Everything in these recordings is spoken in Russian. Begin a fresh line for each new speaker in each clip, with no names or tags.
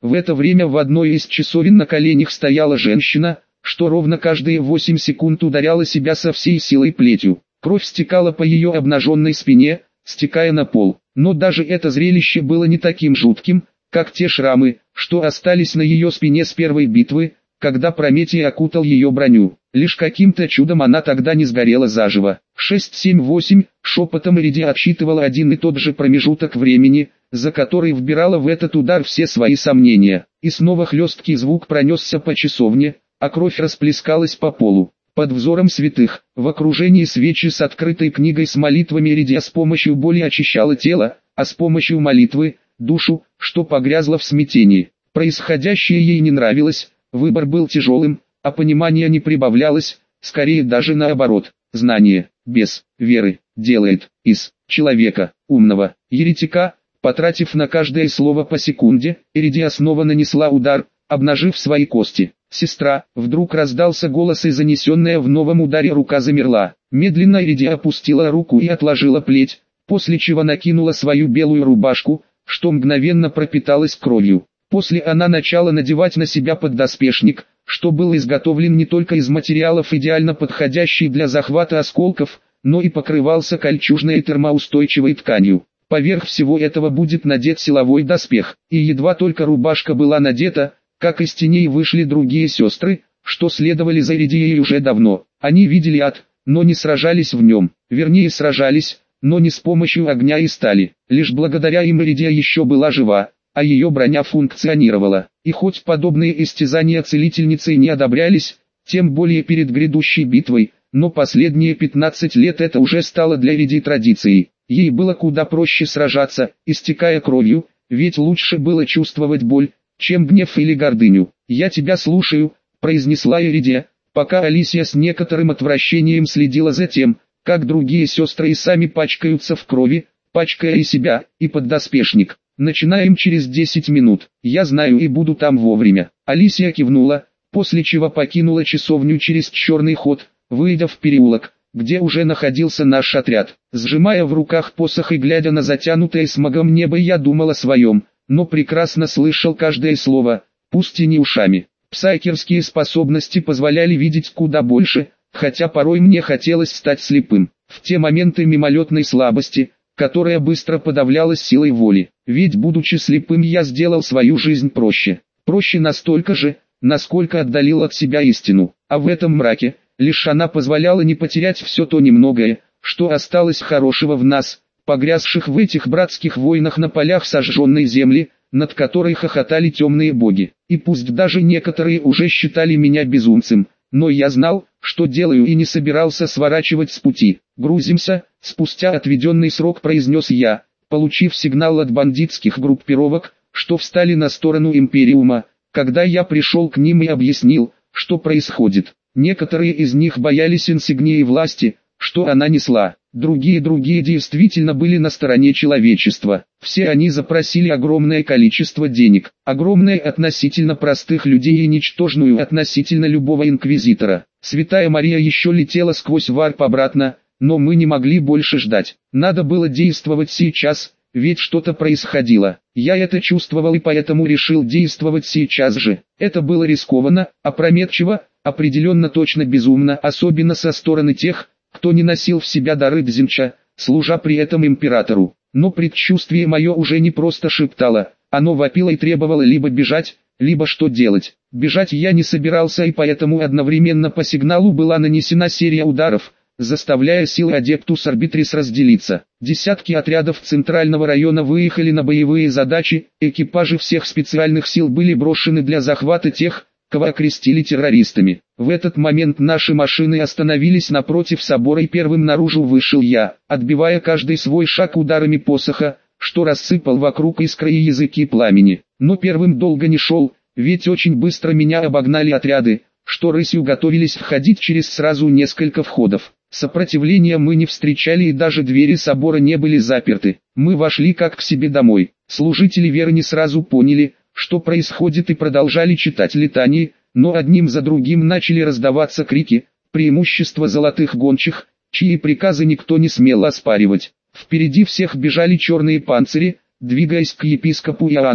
В это время в одной из часовен на коленях стояла женщина, что ровно каждые 8 секунд ударяла себя со всей силой плетью. Кровь стекала по ее обнаженной спине, стекая на пол. Но даже это зрелище было не таким жутким, как те шрамы, что остались на ее спине с первой битвы, когда Прометей окутал ее броню. Лишь каким-то чудом она тогда не сгорела заживо. 6-7-8, шепотом Иридия отсчитывала один и тот же промежуток времени, за который вбирала в этот удар все свои сомнения. И снова хлесткий звук пронесся по часовне, а кровь расплескалась по полу. Под взором святых, в окружении свечи с открытой книгой с молитвами Иридия с помощью боли очищала тело, а с помощью молитвы – душу, что погрязла в смятении. Происходящее ей не нравилось, выбор был тяжелым, а понимания не прибавлялось, скорее даже наоборот. Знание, без веры, делает из человека, умного, еретика. Потратив на каждое слово по секунде, Иридия снова нанесла удар, обнажив свои кости. «Сестра!» Вдруг раздался голос, и занесенная в новом ударе рука замерла. Медленно Иридия опустила руку и отложила плеть, после чего накинула свою белую рубашку, что мгновенно пропиталась кровью. После она начала надевать на себя поддоспешник, что был изготовлен не только из материалов, идеально подходящих для захвата осколков, но и покрывался кольчужной и термоустойчивой тканью. Поверх всего этого будет надет силовой доспех, и едва только рубашка была надета, как из теней вышли другие сестры, что следовали за Иридией уже давно. Они видели ад, но не сражались в нем, вернее сражались, но не с помощью огня и стали. Лишь благодаря им Иридия еще была жива, а ее броня функционировала. И хоть подобные истязания целительницей не одобрялись, тем более перед грядущей битвой, но последние 15 лет это уже стало для Иридии традицией. Ей было куда проще сражаться, истекая кровью, ведь лучше было чувствовать боль, чем гнев или гордыню. «Я тебя слушаю», — произнесла Иридия, пока Алисия с некоторым отвращением следила за тем, как другие сестры и сами пачкаются в крови, пачкая и себя, и поддоспешник. «Начинаем через 10 минут, я знаю и буду там вовремя». Алисия кивнула, после чего покинула часовню через черный ход, выйдя в переулок, где уже находился наш отряд. Сжимая в руках посох и глядя на затянутое смогом небо, я думал о своем, но прекрасно слышал каждое слово, пусть и не ушами. Псайкерские способности позволяли видеть куда больше, хотя порой мне хотелось стать слепым. В те моменты мимолетной слабости, которая быстро подавлялась силой воли. Ведь будучи слепым я сделал свою жизнь проще. Проще настолько же, насколько отдалил от себя истину. А в этом мраке, лишь она позволяла не потерять все то немногое, что осталось хорошего в нас, погрязших в этих братских войнах на полях сожженной земли, над которой хохотали темные боги. И пусть даже некоторые уже считали меня безумцем, но я знал, что делаю, и не собирался сворачивать с пути. «Грузимся», — спустя отведенный срок произнес я, получив сигнал от бандитских группировок, что встали на сторону Империума, когда я пришел к ним и объяснил, что происходит. Некоторые из них боялись инсигнии власти, что она несла. Другие действительно были на стороне человечества. Все они запросили огромное количество денег, огромное относительно простых людей и ничтожную относительно любого инквизитора. Святая Мария еще летела сквозь варп обратно, но мы не могли больше ждать. Надо было действовать сейчас, ведь что-то происходило. Я это чувствовал и поэтому решил действовать сейчас же. Это было рискованно, опрометчиво, определенно точно безумно, особенно со стороны тех, кто не носил в себя дары Дзинча, служа при этом императору. Но предчувствие мое уже не просто шептало, оно вопило и требовало либо бежать, либо что делать. Бежать я не собирался, и поэтому одновременно по сигналу была нанесена серия ударов, заставляя силы Адептус Арбитрис разделиться. Десятки отрядов Центрального района выехали на боевые задачи, экипажи всех специальных сил были брошены для захвата тех, кого окрестили террористами. В этот момент наши машины остановились напротив собора, и первым наружу вышел я, отбивая каждый свой шаг ударами посоха, что рассыпал вокруг искры и языки пламени. Но первым долго не шел, ведь очень быстро меня обогнали отряды, что рысью готовились входить через сразу несколько входов. Сопротивления мы не встречали, и даже двери собора не были заперты. Мы вошли как к себе домой. Служители веры не сразу поняли, что происходит, и продолжали читать летании, но одним за другим начали раздаваться крики, преимущество золотых гончих, чьи приказы никто не смел оспаривать. Впереди всех бежали черные панцири, двигаясь к епископу Иоанну,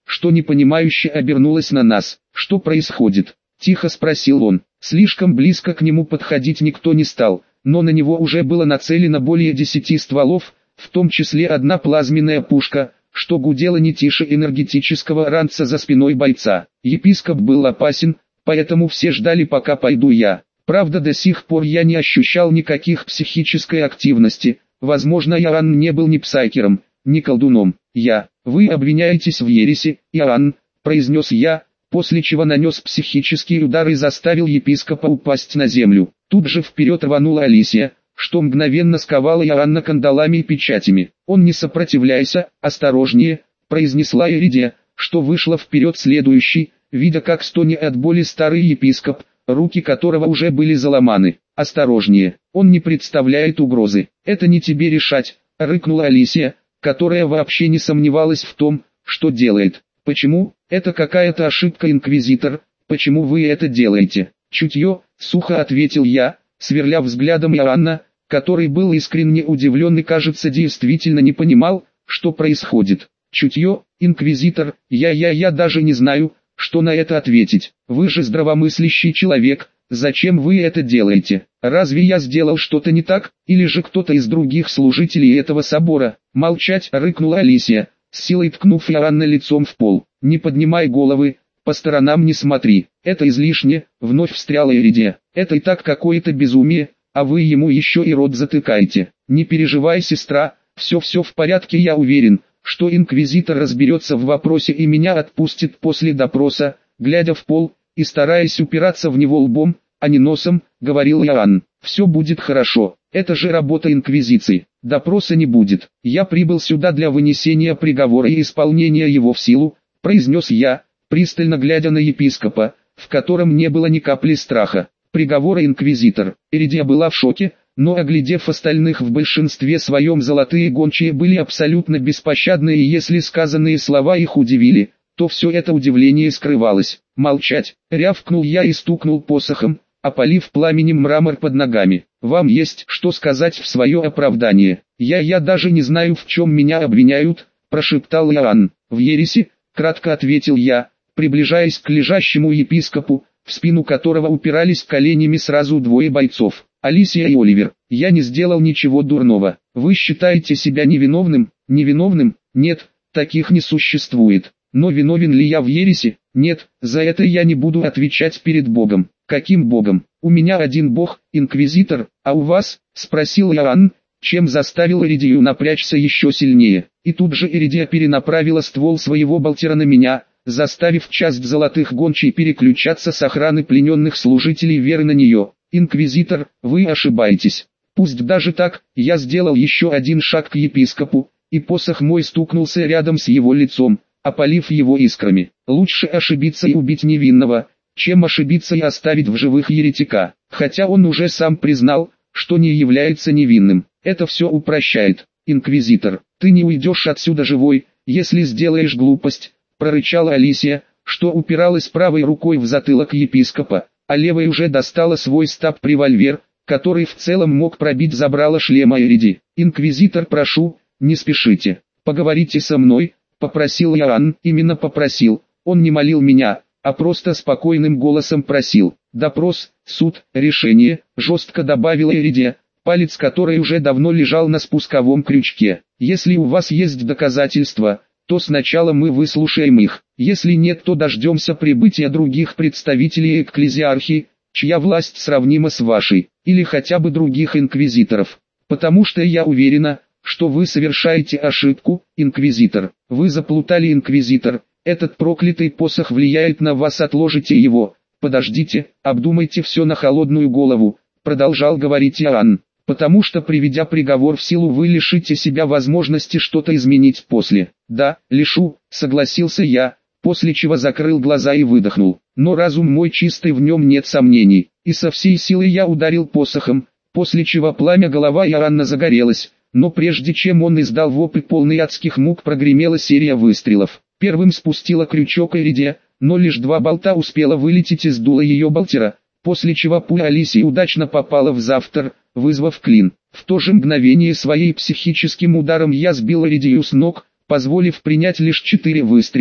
что непонимающе обернулась на нас. «Что происходит?» – тихо спросил он. Слишком близко к нему подходить никто не стал, но на него уже было нацелено более 10 стволов, в том числе одна плазменная пушка, что гудела не тише энергетического ранца за спиной бойца. Епископ был опасен, поэтому все ждали, пока пойду я. Правда, до сих пор я не ощущал никаких психической активности. Возможно, Иоанн не был ни псайкером, ни колдуном. «Вы обвиняетесь в ереси, Иоанн», — произнес я, после чего нанес психический удар и заставил епископа упасть на землю. Тут же вперед рванула Алисия, что мгновенно сковала Иоанна кандалами и печатями. «Он не сопротивляйся, осторожнее», — произнесла Иридия, что вышла вперед следующий, видя как стонет от боли старый епископ, руки которого уже были заломаны. «Осторожнее, он не представляет угрозы. Это не тебе решать», — рыкнула Алисия, которая вообще не сомневалась в том, что делает. «Почему? Это какая-то ошибка, инквизитор. Почему вы это делаете?» «Чутье», — сухо ответил я, сверля взглядом Иоанна, который был искренне удивлен и, кажется, действительно не понимал, что происходит. «Чутье, инквизитор, я даже не знаю, что на это ответить. Вы же здравомыслящий человек, зачем вы это делаете? Разве я сделал что-то не так, или же кто-то из других служителей этого собора?» «Молчать!» — рыкнула Алисия, с силой ткнув Иоанна лицом в пол. «Не поднимай головы, по сторонам не смотри, это излишне», — вновь встряла Иридия. «Это и так какое-то безумие, а вы ему еще и рот затыкаете. Не переживай, сестра, все в порядке, я уверен, что инквизитор разберется в вопросе и меня отпустит после допроса», глядя в пол и стараясь упираться в него лбом, а не носом, говорил Иоанн. «Все будет хорошо, это же работа инквизиции, допроса не будет. Я прибыл сюда для вынесения приговора и исполнения его в силу», произнес я, пристально глядя на епископа, в котором не было ни капли страха. «Приговора, инквизитор». Иридия была в шоке, но оглядев остальных, в большинстве своем золотые гончие были абсолютно беспощадны, и если сказанные слова их удивили, то все это удивление скрывалось. «Молчать!» — рявкнул я и стукнул посохом, опалив пламенем мрамор под ногами. «Вам есть что сказать в свое оправдание?» Я даже не знаю, в чем меня обвиняют», — прошептал Иоанн. «В ереси», — кратко ответил я, приближаясь к лежащему епископу, в спину которого упирались коленями сразу двое бойцов. «Алисия и Оливер, я не сделал ничего дурного. Вы считаете себя невиновным?» «Невиновным? Нет, таких не существует. Но виновен ли я в ереси? Нет, за это я не буду отвечать перед Богом». «Каким Богом? У меня один Бог, инквизитор, а у вас?» — спросил Иоанн, чем заставил Иридию напрячься еще сильнее. И тут же Иридия перенаправила ствол своего болтера на меня, заставив часть золотых гончей переключаться с охраны плененных служителей веры на нее. «Инквизитор, вы ошибаетесь». Пусть даже так, я сделал еще один шаг к епископу, и посох мой стукнулся рядом с его лицом, опалив его искрами. «Лучше ошибиться и убить невинного, чем ошибиться и оставить в живых еретика», хотя он уже сам признал, что не является невинным. Это все упрощает. «Инквизитор, ты не уйдешь отсюда живой, если сделаешь глупость», прорычала Алисия, что упиралась правой рукой в затылок епископа, а левой уже достала свой стаб-револьвер, который в целом мог пробить забрало шлема Ириди. «Инквизитор, прошу, не спешите, поговорите со мной», попросил Иоанн. Именно попросил, он не молил меня, а просто спокойным голосом просил. «Допрос, суд, решение», жестко добавила Иридия, палец которой уже давно лежал на спусковом крючке. «Если у вас есть доказательства, то сначала мы выслушаем их. Если нет, то дождемся прибытия других представителей экклезиархии, чья власть сравнима с вашей, или хотя бы других инквизиторов. Потому что я уверена, что вы совершаете ошибку, инквизитор. Вы заплутали, инквизитор. Этот проклятый посох влияет на вас, отложите его. Подождите, обдумайте все на холодную голову», продолжал говорить Иоанн. «Потому что, приведя приговор в силу, вы лишите себя возможности что-то изменить после». «Да, лишу», согласился я, после чего закрыл глаза и выдохнул. Но разум мой чистый, в нем нет сомнений. И со всей силы я ударил посохом, после чего пламя голова Иоанна загорелось. Но прежде чем он издал вопль полный адских мук, прогремела серия выстрелов. Первым спустила крючок Иридия, но лишь 2 болта успела вылететь из дула ее болтера, после чего пуля Алисии удачно попала в завтр, вызвав клин. В то же мгновение своей психическим ударом я сбил Иридию с ног, позволив принять лишь 4 выстрела,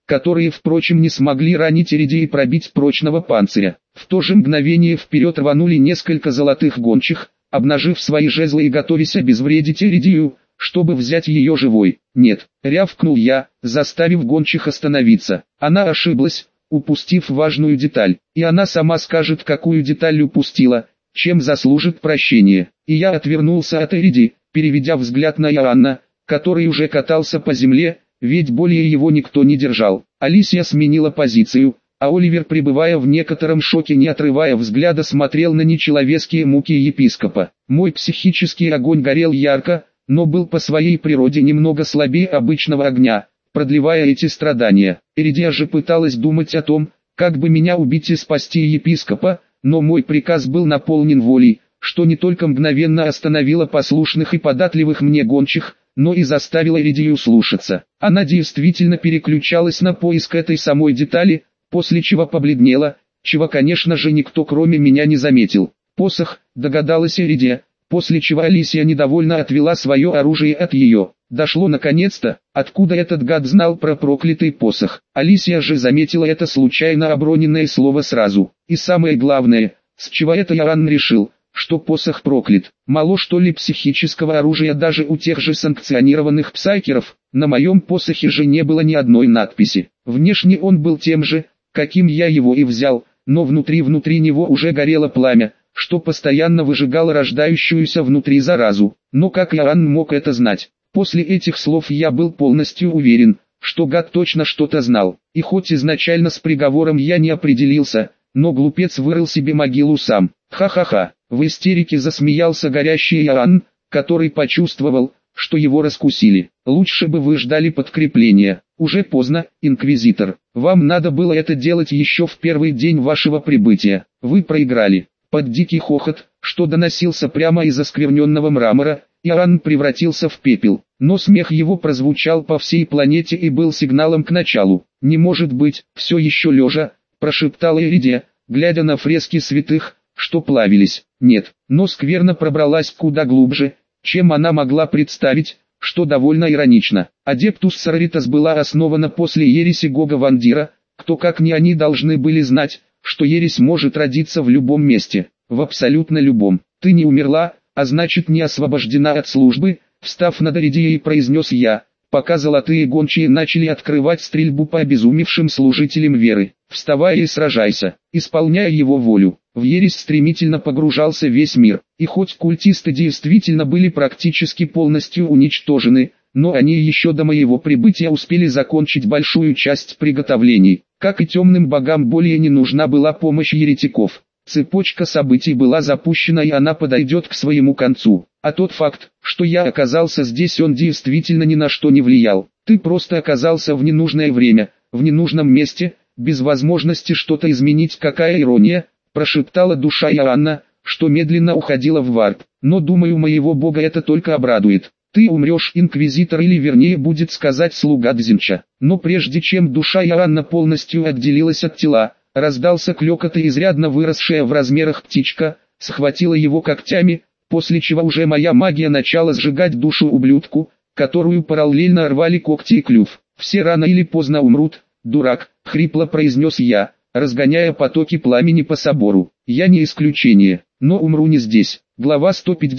которые, впрочем, не смогли ранить Ириди и пробить прочного панциря. В то же мгновение вперед рванули несколько золотых гончих, обнажив свои жезлы и готовясь обезвредить Иридию, чтобы взять ее живой. «Нет», — рявкнул я, заставив гончих остановиться. Она ошиблась, упустив важную деталь, и она сама скажет, какую деталь упустила, чем заслужит прощения. И я отвернулся от Ириди, переведя взгляд на Иоанна, который уже катался по земле, ведь более его никто не держал. Алисия сменила позицию, а Оливер, пребывая в некотором шоке, не отрывая взгляда, смотрел на нечеловеческие муки епископа. Мой психический огонь горел ярко, но был по своей природе немного слабее обычного огня, продлевая эти страдания. Иридия же пыталась думать о том, как бы меня убить и спасти епископа, но мой приказ был наполнен волей, что не только мгновенно остановило послушных и податливых мне гончих, но и заставила Иридию слушаться. Она действительно переключалась на поиск этой самой детали, после чего побледнела, чего, конечно же, никто кроме меня не заметил. «Посох», догадалась Иридия, после чего Алисия недовольно отвела свое оружие от ее. Дошло наконец-то, откуда этот гад знал про проклятый посох. Алисия же заметила это случайно оброненное слово сразу. И самое главное, с чего это Иоанн решил, что посох проклят. Мало что ли психического оружия даже у тех же санкционированных псайкеров. На моем посохе же не было ни одной надписи. Внешне он был тем же, каким я его и взял, но внутри него уже горело пламя, что постоянно выжигало рождающуюся внутри заразу. Но как Иоанн мог это знать? После этих слов я был полностью уверен, что гад точно что-то знал. И хоть изначально с приговором я не определился, но глупец вырыл себе могилу сам. Ха-ха-ха, в истерике засмеялся горящий Иоанн, который почувствовал, что его раскусили. Лучше бы вы ждали подкрепления. Уже поздно, инквизитор. Вам надо было это делать еще в первый день вашего прибытия. Вы проиграли. Под дикий хохот, что доносился прямо из оскверненного мрамора, Иоанн превратился в пепел. Но смех его прозвучал по всей планете и был сигналом к началу. «Не может быть», все еще лежа, прошептала Иридия, глядя на фрески святых, что плавились. Нет, но скверно пробралась куда глубже, чем она могла представить, что довольно иронично. Адептус Сороритас была основана после ереси Гога Вандира, кто как не они должны были знать, что ересь может родиться в любом месте, в абсолютно любом. «Ты не умерла, а значит не освобождена от службы», встав над Иридией, произнес я, пока золотые гончие начали открывать стрельбу по обезумевшим служителям веры. «Вставай и сражайся, исполняя его волю». В ересь стремительно погружался весь мир, и хоть культисты действительно были практически полностью уничтожены, но они еще до моего прибытия успели закончить большую часть приготовлений. Как и темным богам более не нужна была помощь еретиков. Цепочка событий была запущена, и она подойдет к своему концу. А тот факт, что я оказался здесь, он действительно ни на что не влиял. Ты просто оказался в ненужное время, в ненужном месте, без возможности что-то изменить. Какая ирония, прошептала душа Иоанна, что медленно уходила в варп. Но думаю, моего бога это только обрадует. Ты умрешь, инквизитор, или вернее будет сказать слуга Дзинча. Но прежде чем душа Иоанна полностью отделилась от тела, раздался клёкот, и изрядно выросшая в размерах птичка схватила его когтями, после чего уже моя магия начала сжигать душу ублюдку, которую параллельно рвали когти и клюв. «Все рано или поздно умрут, дурак», — хрипло произнес я, разгоняя потоки пламени по собору. «Я не исключение, но умру не здесь». Глава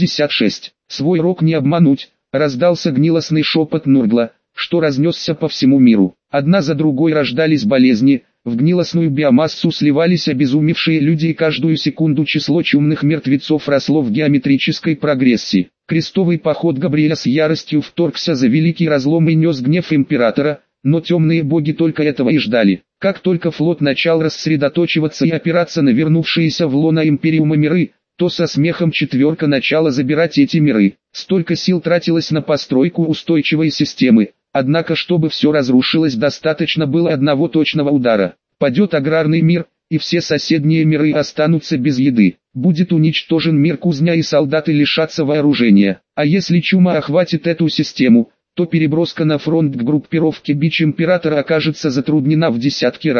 156. «Свой рок не обмануть», — раздался гнилостный шепот Нургла, что разнесся по всему миру. Одна за другой рождались болезни, в гнилостную биомассу сливались обезумевшие люди, и каждую секунду число чумных мертвецов росло в геометрической прогрессии. Крестовый поход Габриэля с яростью вторгся за великий разлом и нес гнев императора, но темные боги только этого и ждали. Как только флот начал рассредоточиваться и опираться на вернувшиеся в лоно Империума миры, то со смехом четверка начала забирать эти миры. Столько сил тратилось на постройку устойчивой системы, однако чтобы все разрушилось, достаточно было одного точного удара. Падет аграрный мир, и все соседние миры останутся без еды. Будет уничтожен мир кузня, и солдаты лишатся вооружения. А если чума охватит эту систему, то переброска на фронт к группировке Бич Императора окажется затруднена в десятки раз,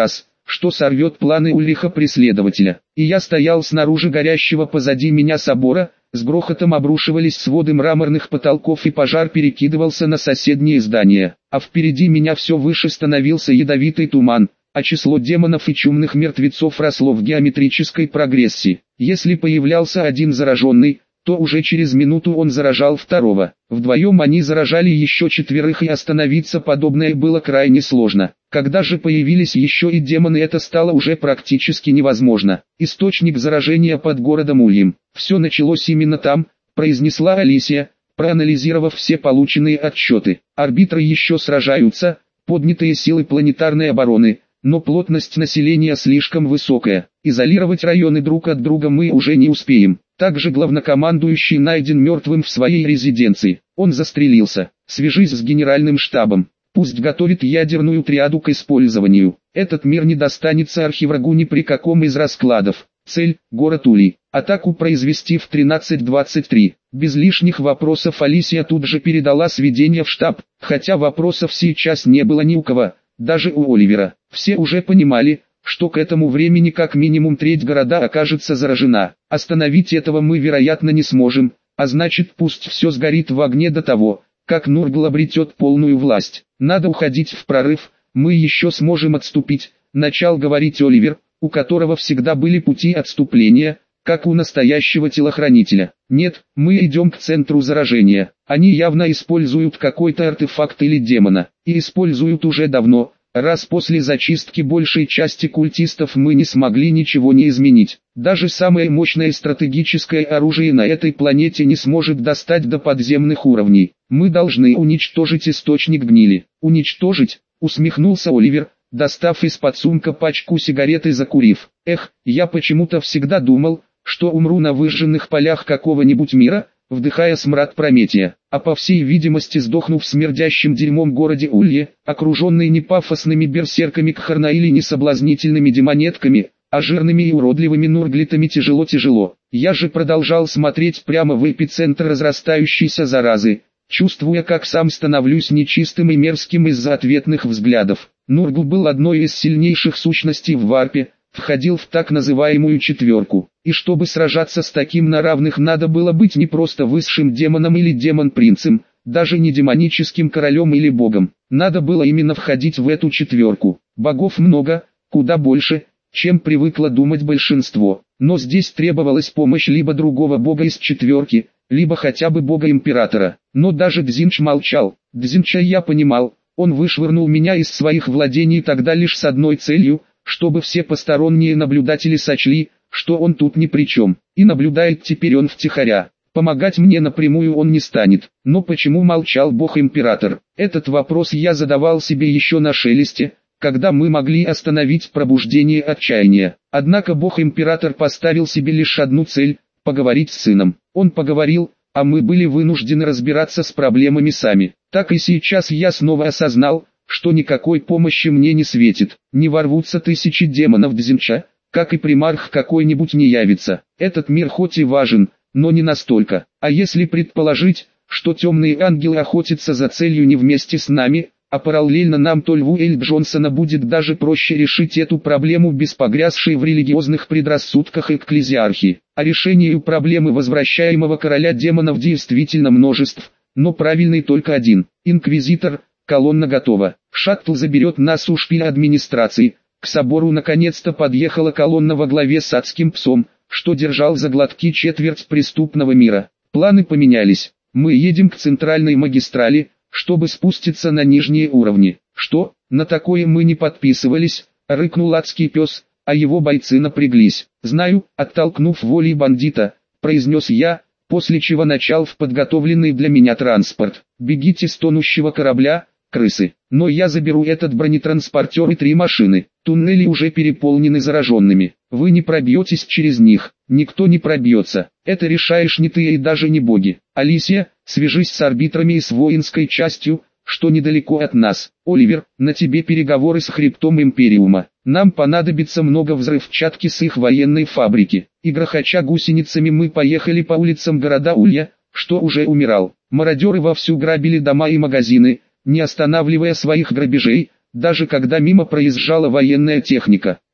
что сорвет планы Ульриха-преследователя. И я стоял снаружи горящего позади меня собора, с грохотом обрушивались своды мраморных потолков и пожар перекидывался на соседние здания. А впереди меня все выше становился ядовитый туман, а число демонов и чумных мертвецов росло в геометрической прогрессии. Если появлялся один зараженный, то уже через минуту он заражал второго. Вдвоем они заражали еще четверых, и остановиться подобное было крайне сложно. Когда же появились еще и демоны, это стало уже практически невозможно. Источник заражения под городом Ульем. Все началось именно там, произнесла Алисия, проанализировав все полученные отчеты. Арбитры еще сражаются, поднятые силы планетарной обороны, но плотность населения слишком высокая. Изолировать районы друг от друга мы уже не успеем. Также главнокомандующий найден мертвым в своей резиденции. Он застрелился. Свяжись с генеральным штабом. Пусть готовит ядерную триаду к использованию. Этот мир не достанется архиврагу ни при каком из раскладов. Цель – город Улей. Атаку произвести в 13:23. Без лишних вопросов Алисия тут же передала сведения в штаб, хотя вопросов сейчас не было ни у кого, даже у Оливера. Все уже понимали, что к этому времени как минимум треть города окажется заражена. Остановить этого мы, вероятно, не сможем, а значит, пусть все сгорит в огне до того, как Нургл обретет полную власть. Надо уходить в прорыв, мы еще сможем отступить, начал говорить Оливер, у которого всегда были пути отступления, как у настоящего телохранителя. Нет, мы идем к центру заражения. Они явно используют какой-то артефакт или демона, и используют уже давно. Раз после зачистки большей части культистов мы не смогли ничего не изменить. Даже самое мощное стратегическое оружие на этой планете не сможет достать до подземных уровней. Мы должны уничтожить источник гнили. Уничтожить? Усмехнулся Оливер, достав из-под сумка пачку сигарет и закурив. Эх, я почему-то всегда думал, что умру на выжженных полях какого-нибудь мира, вдыхая смрад Прометия, а по всей видимости сдохну в смердящем дерьмом городе Улье, окруженный не пафосными берсерками Кхарна или не соблазнительными демонетками, а жирными и уродливыми нурглитами. Тяжело. Я же продолжал смотреть прямо в эпицентр разрастающейся заразы, чувствуя, как сам становлюсь нечистым и мерзким из-за ответных взглядов. Нургл был одной из сильнейших сущностей в варпе, входил в так называемую четверку. И чтобы сражаться с таким на равных, надо было быть не просто высшим демоном или демон-принцем, даже не демоническим королем или богом. Надо было именно входить в эту четверку. Богов много, куда больше, чем привыкло думать большинство. Но здесь требовалась помощь либо другого бога из четверки, либо хотя бы бога-императора. Но даже Дзинч молчал. Дзинча я понимал, он вышвырнул меня из своих владений тогда лишь с одной целью, чтобы все посторонние наблюдатели сочли, что он тут ни при чем. И наблюдает теперь он втихаря. Помогать мне напрямую он не станет. Но почему молчал бог-император? Этот вопрос я задавал себе еще на Шелесте, когда мы могли остановить пробуждение отчаяния. Однако бог-император поставил себе лишь одну цель – поговорить с сыном. Он поговорил, а мы были вынуждены разбираться с проблемами сами. Так и сейчас я снова осознал, что никакой помощи мне не светит. Не ворвутся тысячи демонов Дзинча, как и примарх какой-нибудь не явится. Этот мир хоть и важен, но не настолько. А если предположить, что темные ангелы охотятся за целью не вместе с нами, а параллельно нам, то Льву Эль Джонсона будет даже проще решить эту проблему без погрязшей в религиозных предрассудках экклезиархии. А решению проблемы возвращаемого короля демонов действительно множеств, но правильный только один. Инквизитор, колонна готова. Шаттл заберет нас у шпиля администрации. К собору наконец-то подъехала колонна во главе с адским псом, что держал за глотки четверть преступного мира. Планы поменялись. Мы едем к центральной магистрали, чтобы спуститься на нижние уровни. Что? На такое мы не подписывались, рыкнул адский пес, а его бойцы напряглись. Знаю, оттолкнув волей бандита, произнес я, после чего начал в подготовленный для меня транспорт. Бегите с тонущего корабля, крысы. Но я заберу этот бронетранспортер и 3 машины. Туннели уже переполнены зараженными. Вы не пробьетесь через них. Никто не пробьется. Это решаешь не ты и даже не боги. Алисия, свяжись с арбитрами и с воинской частью, что недалеко от нас. Оливер, на тебе переговоры с хребтом Империума. Нам понадобится много взрывчатки с их военной фабрики. И грохоча гусеницами мы поехали по улицам города Улья, что уже умирал. Мародеры вовсю грабили дома и магазины, не останавливая своих грабежей, даже когда мимо проезжала военная техника.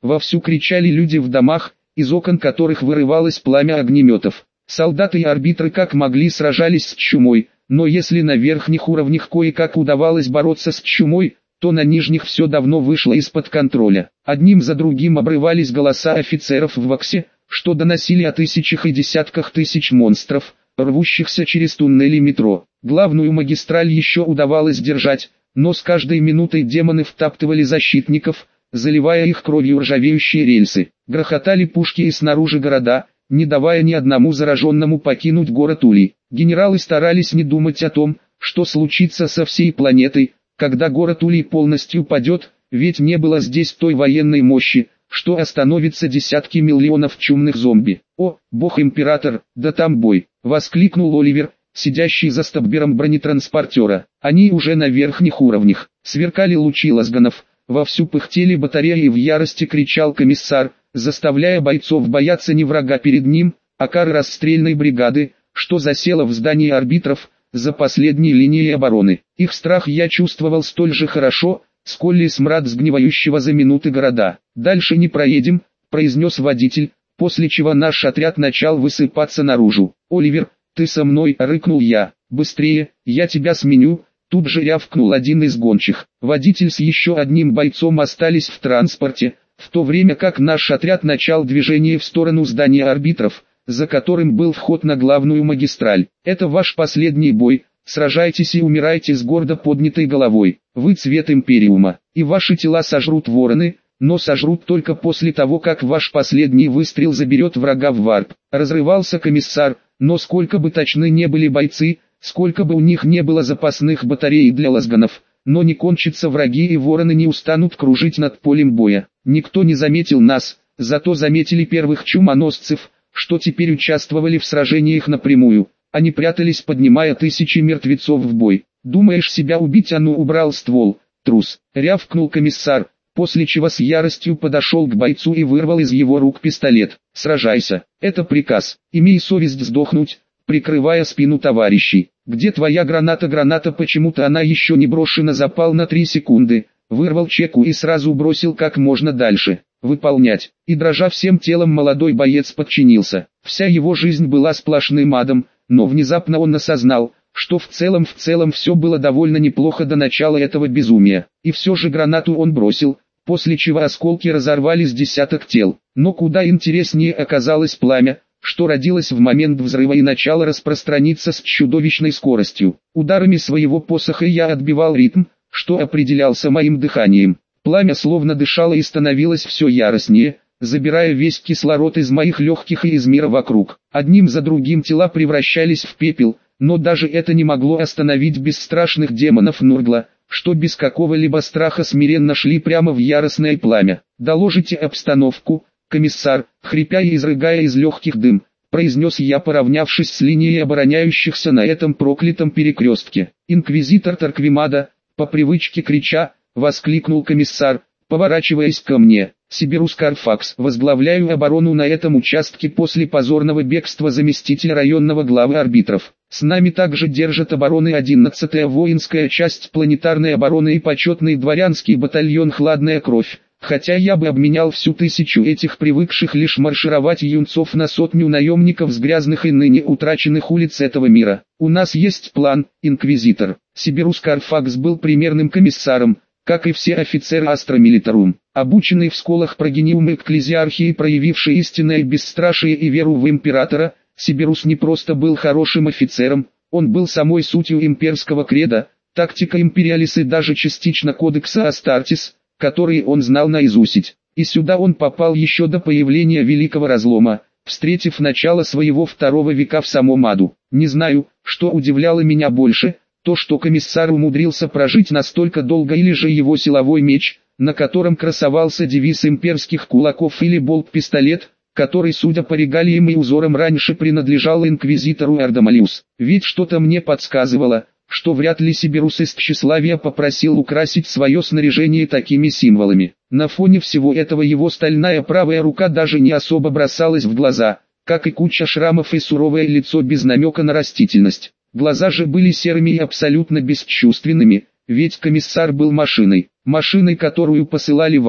Вовсю кричали люди в домах, из окон которых вырывалось пламя огнеметов. Солдаты и арбитры как могли сражались с чумой, но если на верхних уровнях кое-как удавалось бороться с чумой, то на нижних все давно вышло из-под контроля. Одним за другим обрывались голоса офицеров в ваксе, что доносили о тысячах и десятках тысяч монстров, рвущихся через туннели метро. Главную магистраль еще удавалось держать, но с каждой минутой демоны втаптывали защитников, заливая их кровью ржавеющие рельсы. Грохотали пушки и снаружи города, не давая ни одному зараженному покинуть город Ули. Генералы старались не думать о том, что случится со всей планетой, когда город Ули полностью падет, ведь не было здесь той военной мощи, что остановится десятки миллионов чумных зомби. «О, бог-император, да там бой!» — воскликнул Оливер, сидящий за стаббером бронетранспортера. Они уже на верхних уровнях. Сверкали лучи лазганов, вовсю пыхтели батареи и в ярости кричал комиссар, заставляя бойцов бояться не врага перед ним, а кары расстрельной бригады, что засела в здании арбитров, за последней линией обороны. Их страх я чувствовал столь же хорошо, сколь и смрад сгнивающего за минуты города. «Дальше не проедем», — произнес водитель, после чего наш отряд начал высыпаться наружу. «Оливер, ты со мной?» — рыкнул я. «Быстрее, я тебя сменю», — тут же рявкнул один из гончих. Водитель с еще одним бойцом остались в транспорте, в то время как наш отряд начал движение в сторону здания арбитров, за которым был вход на главную магистраль. «Это ваш последний бой, сражайтесь и умирайте с гордо поднятой головой. Вы цвет Империума, и ваши тела сожрут вороны, но сожрут только после того, как ваш последний выстрел заберет врага в варп». Разрывался комиссар, но сколько бы точны не были бойцы, сколько бы у них не было запасных батарей для лазганов, но не кончатся враги и вороны не устанут кружить над полем боя. Никто не заметил нас, зато заметили первых чумоносцев, что теперь участвовали в сражениях напрямую. Они прятались, поднимая тысячи мертвецов в бой. «Думаешь себя убить, а ну убрал ствол, трус!» — рявкнул комиссар, после чего с яростью подошел к бойцу и вырвал из его рук пистолет. «Сражайся, это приказ, имей совесть сдохнуть», прикрывая спину товарищей. «Где твоя граната?» Граната почему-то она еще не брошена, запал на 3 секунды, вырвал чеку и сразу бросил как можно дальше. «Выполнять!» И дрожа всем телом молодой боец подчинился. Вся его жизнь была сплошным адом, но внезапно он осознал, что в целом все было довольно неплохо до начала этого безумия. И все же гранату он бросил, после чего осколки разорвали с десяток тел. Но куда интереснее оказалось пламя, что родилось в момент взрыва и начало распространиться с чудовищной скоростью. Ударами своего посоха я отбивал ритм, что определялся моим дыханием. Пламя словно дышало и становилось все яростнее, забирая весь кислород из моих легких и из мира вокруг. Одним за другим тела превращались в пепел, но даже это не могло остановить бесстрашных демонов Нургла, что без какого-либо страха смиренно шли прямо в яростное пламя. «Доложите обстановку, комиссар», хрипя и изрыгая из легких дым, произнес я, поравнявшись с линией обороняющихся на этом проклятом перекрестке. «Инквизитор Тарквимада», по привычке крича, воскликнул комиссар, поворачиваясь ко мне. «Сибирус Карфакс, возглавляю оборону на этом участке после позорного бегства заместителя районного главы арбитров. С нами также держат обороны 11-я воинская часть планетарной обороны и почетный дворянский батальон «Хладная кровь». Хотя я бы обменял всю 1000 этих привыкших лишь маршировать юнцов на 100 наемников с грязных и ныне утраченных улиц этого мира. У нас есть план, инквизитор». Сибирус Карфакс был примерным комиссаром, как и все офицеры Астра Милитарум, обученный в школах Прогениум Экклезиархии, проявивший истинное бесстрашие и веру в императора. Сибирус не просто был хорошим офицером, он был самой сутью имперского кредо, тактика империалис и даже частично кодекса Астартис, который он знал наизусть. И сюда он попал еще до появления Великого Разлома, встретив начало своего 2 века в самом аду. Не знаю, что удивляло меня больше, то что комиссар умудрился прожить настолько долго, или же его силовой меч, на котором красовался девиз имперских кулаков, или болт-пистолет, который, судя по регалиям и узорам, раньше принадлежал инквизитору Эрдамалиус. Ведь что-то мне подсказывало, что вряд ли Сибирус из тщеславия попросил украсить свое снаряжение такими символами. На фоне всего этого его стальная правая рука даже не особо бросалась в глаза, как и куча шрамов и суровое лицо без намека на растительность. Глаза же были серыми и абсолютно бесчувственными, ведь комиссар был машиной, которую посылали в ад,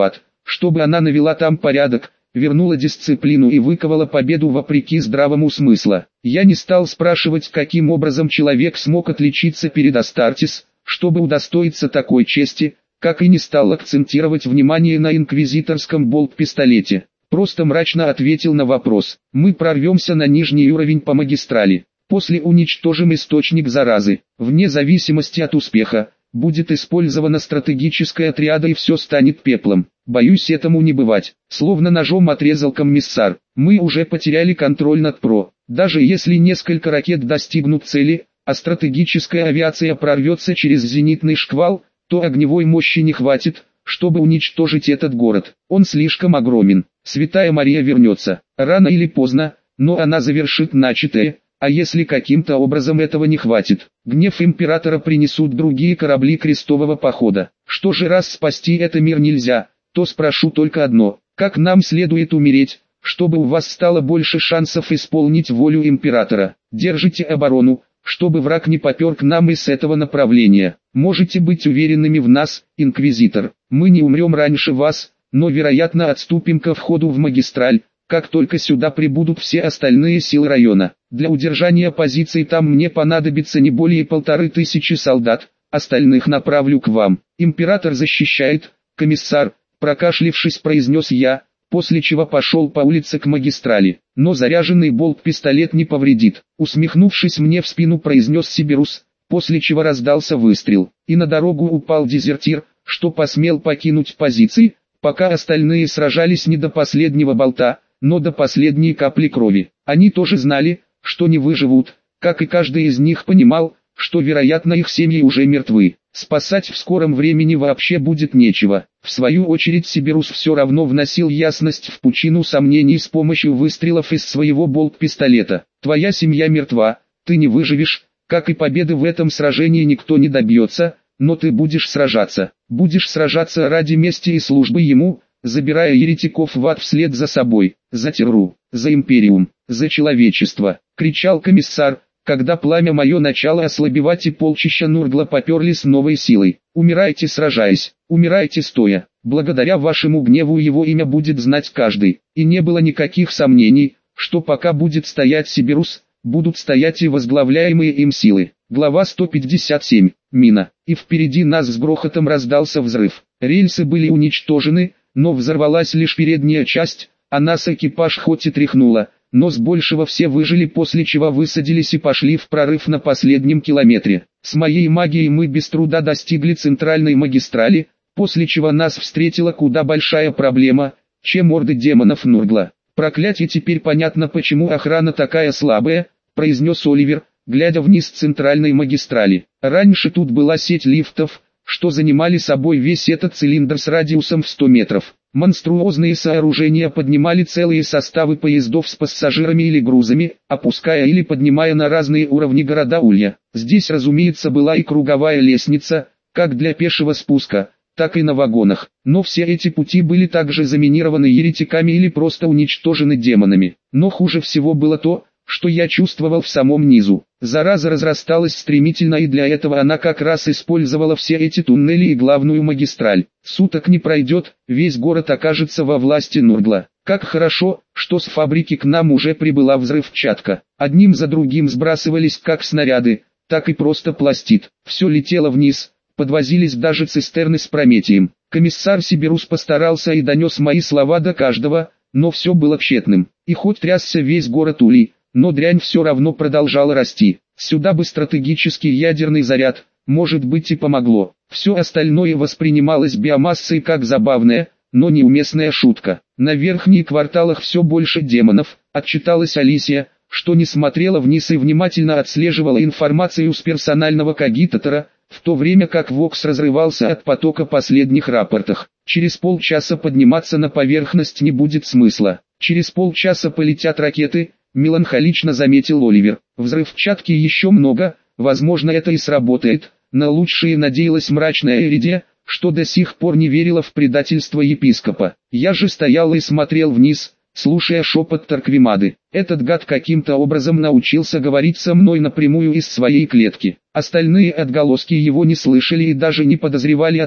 чтобы она навела там порядок, вернула дисциплину и выковала победу вопреки здравому смыслу. Я не стал спрашивать, каким образом человек смог отличиться перед Астартес, чтобы удостоиться такой чести, как и не стал акцентировать внимание на инквизиторском болт-пистолете. Просто мрачно ответил на вопрос. Мы прорвемся на нижний уровень по магистрали. После уничтожим источник заразы. Вне зависимости от успеха, будет использована стратегическая триада и все станет пеплом. Боюсь, этому не бывать. Словно ножом отрезал комиссар. Мы уже потеряли контроль над ПРО. Даже если несколько ракет достигнут цели, а стратегическая авиация прорвется через зенитный шквал, то огневой мощи не хватит, чтобы уничтожить этот город. Он слишком огромен. Святая Мария вернется. Рано или поздно, но она завершит начатое. А если каким-то образом этого не хватит, гнев императора принесут другие корабли крестового похода. Что же, раз спасти этот мир нельзя, то спрошу только одно: как нам следует умереть, чтобы у вас стало больше шансов исполнить волю императора? Держите оборону, чтобы враг не попер к нам из этого направления. Можете быть уверенными в нас, инквизитор. Мы не умрем раньше вас, но вероятно отступим ко входу в магистраль, как только сюда прибудут все остальные силы района. Для удержания позиций там мне понадобится не более 1500 солдат, остальных направлю к вам. Император защищает, комиссар, прокашлившись, произнес я, после чего пошел по улице к магистрали. Но заряженный болт-пистолет не повредит. Усмехнувшись мне в спину, произнес Сибирус, после чего раздался выстрел, и на дорогу упал дезертир, что посмел покинуть позиции, пока остальные сражались не до последнего болта, но до последней капли крови. Они тоже знали, что не выживут, как и каждый из них понимал, что вероятно их семьи уже мертвы. Спасать в скором времени вообще будет нечего. В свою очередь Сибирус все равно вносил ясность в пучину сомнений с помощью выстрелов из своего болт-пистолета. Твоя семья мертва, ты не выживешь, как и победы в этом сражении никто не добьется, но ты будешь сражаться. Будешь сражаться ради мести и службы ему, забирая еретиков в ад вслед за собой, за Терру, за Империум, за человечество, кричал комиссар, когда пламя мое начало ослабевать и полчища Нургла поперли с новой силой. Умирайте сражаясь, умирайте стоя, благодаря вашему гневу его имя будет знать каждый. И не было никаких сомнений, что пока будет стоять Сибирус, будут стоять и возглавляемые им силы. Глава 157. Мина. И впереди нас с грохотом раздался взрыв. Рельсы были уничтожены, но взорвалась лишь передняя часть, а нас экипаж хоть и тряхнуло, но с большего все выжили, после чего высадились и пошли в прорыв на последнем километре. С моей магией мы без труда достигли центральной магистрали, после чего нас встретила куда большая проблема, чем орды демонов Нургла. Проклятие, теперь понятно, почему охрана такая слабая, произнес Оливер, глядя вниз центральной магистрали. Раньше тут была сеть лифтов, что занимали собой весь этот цилиндр с радиусом в 100 метров. Монструозные сооружения поднимали целые составы поездов с пассажирами или грузами, опуская или поднимая на разные уровни города Улья. Здесь, разумеется, была и круговая лестница, как для пешего спуска, так и на вагонах. Но все эти пути были также заминированы еретиками или просто уничтожены демонами. Но хуже всего было то, что я чувствовал в самом низу. Зараза разрасталась стремительно, и для этого она как раз использовала все эти туннели и главную магистраль. Суток не пройдет, весь город окажется во власти Нургла. Как хорошо, что с фабрики к нам уже прибыла взрывчатка. Одним за другим сбрасывались как снаряды, так и просто пластид. Все летело вниз, подвозились даже цистерны с Прометием. Комиссар Сибирус постарался и донес мои слова до каждого, но все было тщетным. И хоть трясся весь город Ули, но дрянь все равно продолжала расти. Сюда бы стратегический ядерный заряд, может быть, и помогло. Все остальное воспринималось биомассой как забавная, но неуместная шутка. На верхних кварталах все больше демонов, отчиталась Алисия, что не смотрела вниз и внимательно отслеживала информацию с персонального когитатора, в то время как Вокс разрывался от потока последних рапортов. Через полчаса подниматься на поверхность не будет смысла. Через полчаса полетят ракеты, меланхолично заметил Оливер. Взрывчатки еще много, возможно, это и сработает. На лучшее надеялась мрачная Эридия, что до сих пор не верила в предательство епископа. Я же стоял и смотрел вниз, слушая шепот Тарквимады. Этот гад каким-то образом научился говорить со мной напрямую из своей клетки. Остальные отголоски его не слышали и даже не подозревали о том,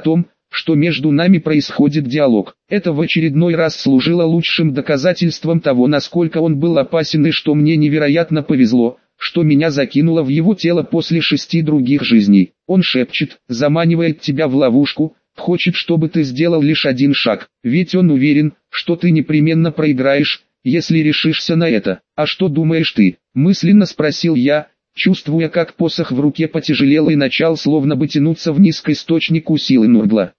что между нами происходит диалог. Это в очередной раз служило лучшим доказательством того, насколько он был опасен и что мне невероятно повезло, что меня закинуло в его тело после 6 других жизней. Он шепчет, заманивает тебя в ловушку, хочет, чтобы ты сделал лишь один шаг, ведь он уверен, что ты непременно проиграешь, если решишься на это. А что думаешь ты? Мысленно спросил я, чувствуя, как посох в руке потяжелел и начал словно бы тянуться вниз к источнику силы Нургла.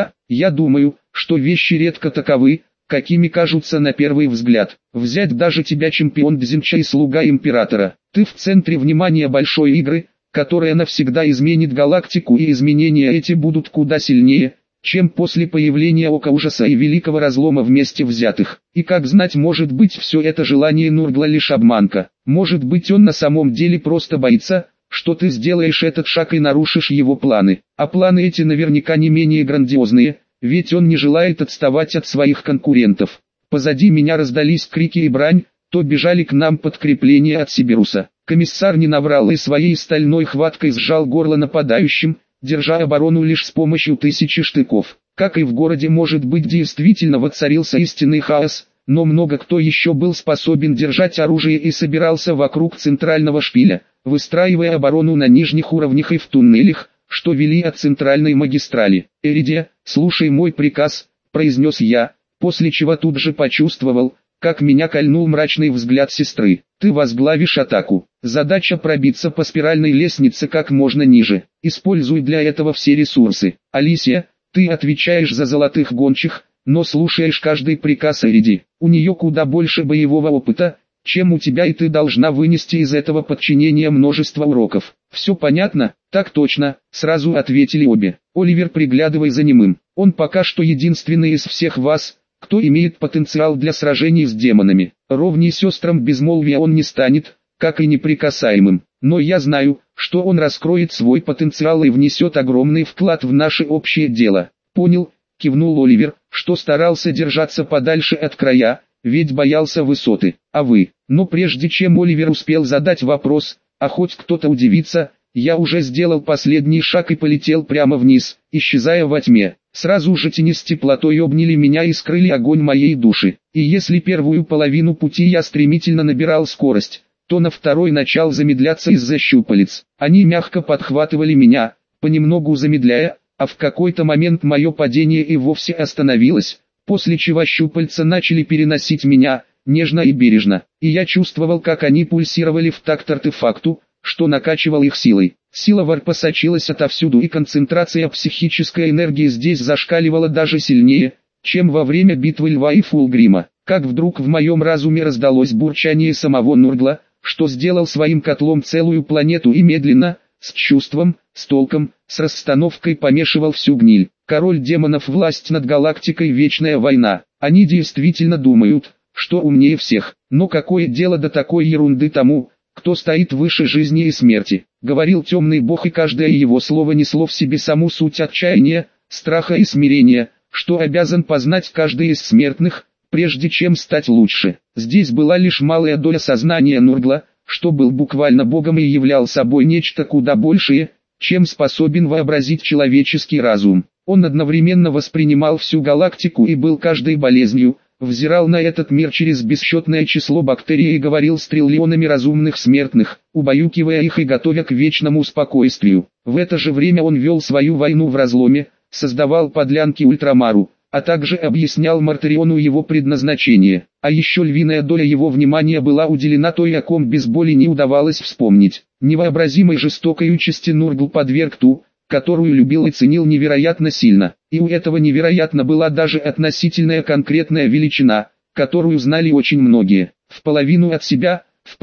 Я думаю, что вещи редко таковы, какими кажутся на первый взгляд. Взять даже тебя, чемпион Дзинча и слуга императора. Ты в центре внимания большой игры, которая навсегда изменит галактику, и изменения эти будут куда сильнее, чем после появления Ока Ужаса и Великого Разлома вместе взятых. И как знать, может быть, все это желание Нургла лишь обманка. Может быть, он на самом деле просто боится, что ты сделаешь этот шаг и нарушишь его планы. А планы эти наверняка не менее грандиозные, ведь он не желает отставать от своих конкурентов. Позади меня раздались крики и брань, то бежали к нам подкрепления от Сибируса. Комиссар не наврал и своей стальной хваткой сжал горло нападающим, держа оборону лишь с помощью 1000 штыков. Как и в городе, может быть, действительно воцарился истинный хаос, но много кто еще был способен держать оружие и собирался вокруг центрального шпиля, выстраивая оборону на нижних уровнях и в туннелях, что вели от центральной магистрали. «Эридия, слушай мой приказ», — произнес я, после чего тут же почувствовал, как меня кольнул мрачный взгляд сестры. «Ты возглавишь атаку. Задача пробиться по спиральной лестнице как можно ниже. Используй для этого все ресурсы. Алисия, ты отвечаешь за золотых гончих, но слушаешь каждый приказ Эриди. У нее куда больше боевого опыта, чем у тебя, и ты должна вынести из этого подчинения множество уроков. Все понятно?» «Так точно», — сразу ответили обе. «Оливер, приглядывай за немым. Он пока что единственный из всех вас, кто имеет потенциал для сражений с демонами. Ровней сестрам безмолвия он не станет, как и неприкасаемым. Но я знаю, что он раскроет свой потенциал и внесет огромный вклад в наше общее дело». «Понял», — кивнул Оливер, что старался держаться подальше от края, ведь боялся высоты. «А вы?» Но прежде чем Оливер успел задать вопрос, а хоть кто-то удивится, я уже сделал последний шаг и полетел прямо вниз, исчезая во тьме. Сразу же тени с теплотой обняли меня и скрыли огонь моей души. И если первую половину пути я стремительно набирал скорость, то на второй начал замедляться из-за щупалец. Они мягко подхватывали меня, понемногу замедляя, а в какой-то момент мое падение и вовсе остановилось, после чего щупальца начали переносить меня, нежно и бережно. И я чувствовал, как они пульсировали в такт артефакту, что накачивал их силой. Сила варпа сочилась отовсюду, и концентрация психической энергии здесь зашкаливала даже сильнее, чем во время битвы Льва и Фулгрима. Как вдруг в моем разуме раздалось бурчание самого Нургла, что сделал своим котлом целую планету и медленно, с чувством, с толком, с расстановкой помешивал всю гниль. Король демонов, власть над галактикой, вечная война. Они действительно думают, что умнее всех. Но какое дело до такой ерунды тому, кто стоит выше жизни и смерти? Говорил темный бог, и каждое его слово несло в себе саму суть отчаяния, страха и смирения, что обязан познать каждый из смертных, прежде чем стать лучше. Здесь была лишь малая доля сознания Нургла, что был буквально богом и являл собой нечто куда большее, чем способен вообразить человеческий разум. Он одновременно воспринимал всю галактику и был каждой болезнью, взирал на этот мир через бесчетное число бактерий и говорил с триллионами разумных смертных, убаюкивая их и готовя к вечному спокойствию. В это же время он вел свою войну в разломе, создавал подлянки Ультрамару, а также объяснял Мартариону его предназначение. А еще львиная доля его внимания была уделена той, о ком без боли не удавалось вспомнить. Невообразимой жестокой участи Нургл подверг ту, которую любил и ценил невероятно сильно. И у этого невероятно была даже относительная конкретная величина, которую знали очень многие. В половину от себя,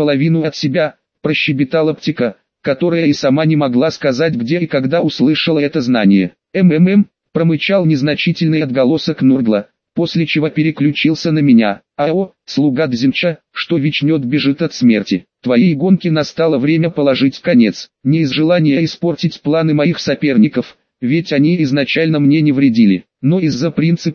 прощебетала Птика, которая и сама не могла сказать, где и когда услышала это знание. Промычал незначительный отголосок Нургла, после чего переключился на меня. «Ао, слуга Дзинча, что вечнет бежит от смерти. Твоей гонке настало время положить конец. Не из желания испортить планы моих соперников, ведь они изначально мне не вредили, но из-за принципов,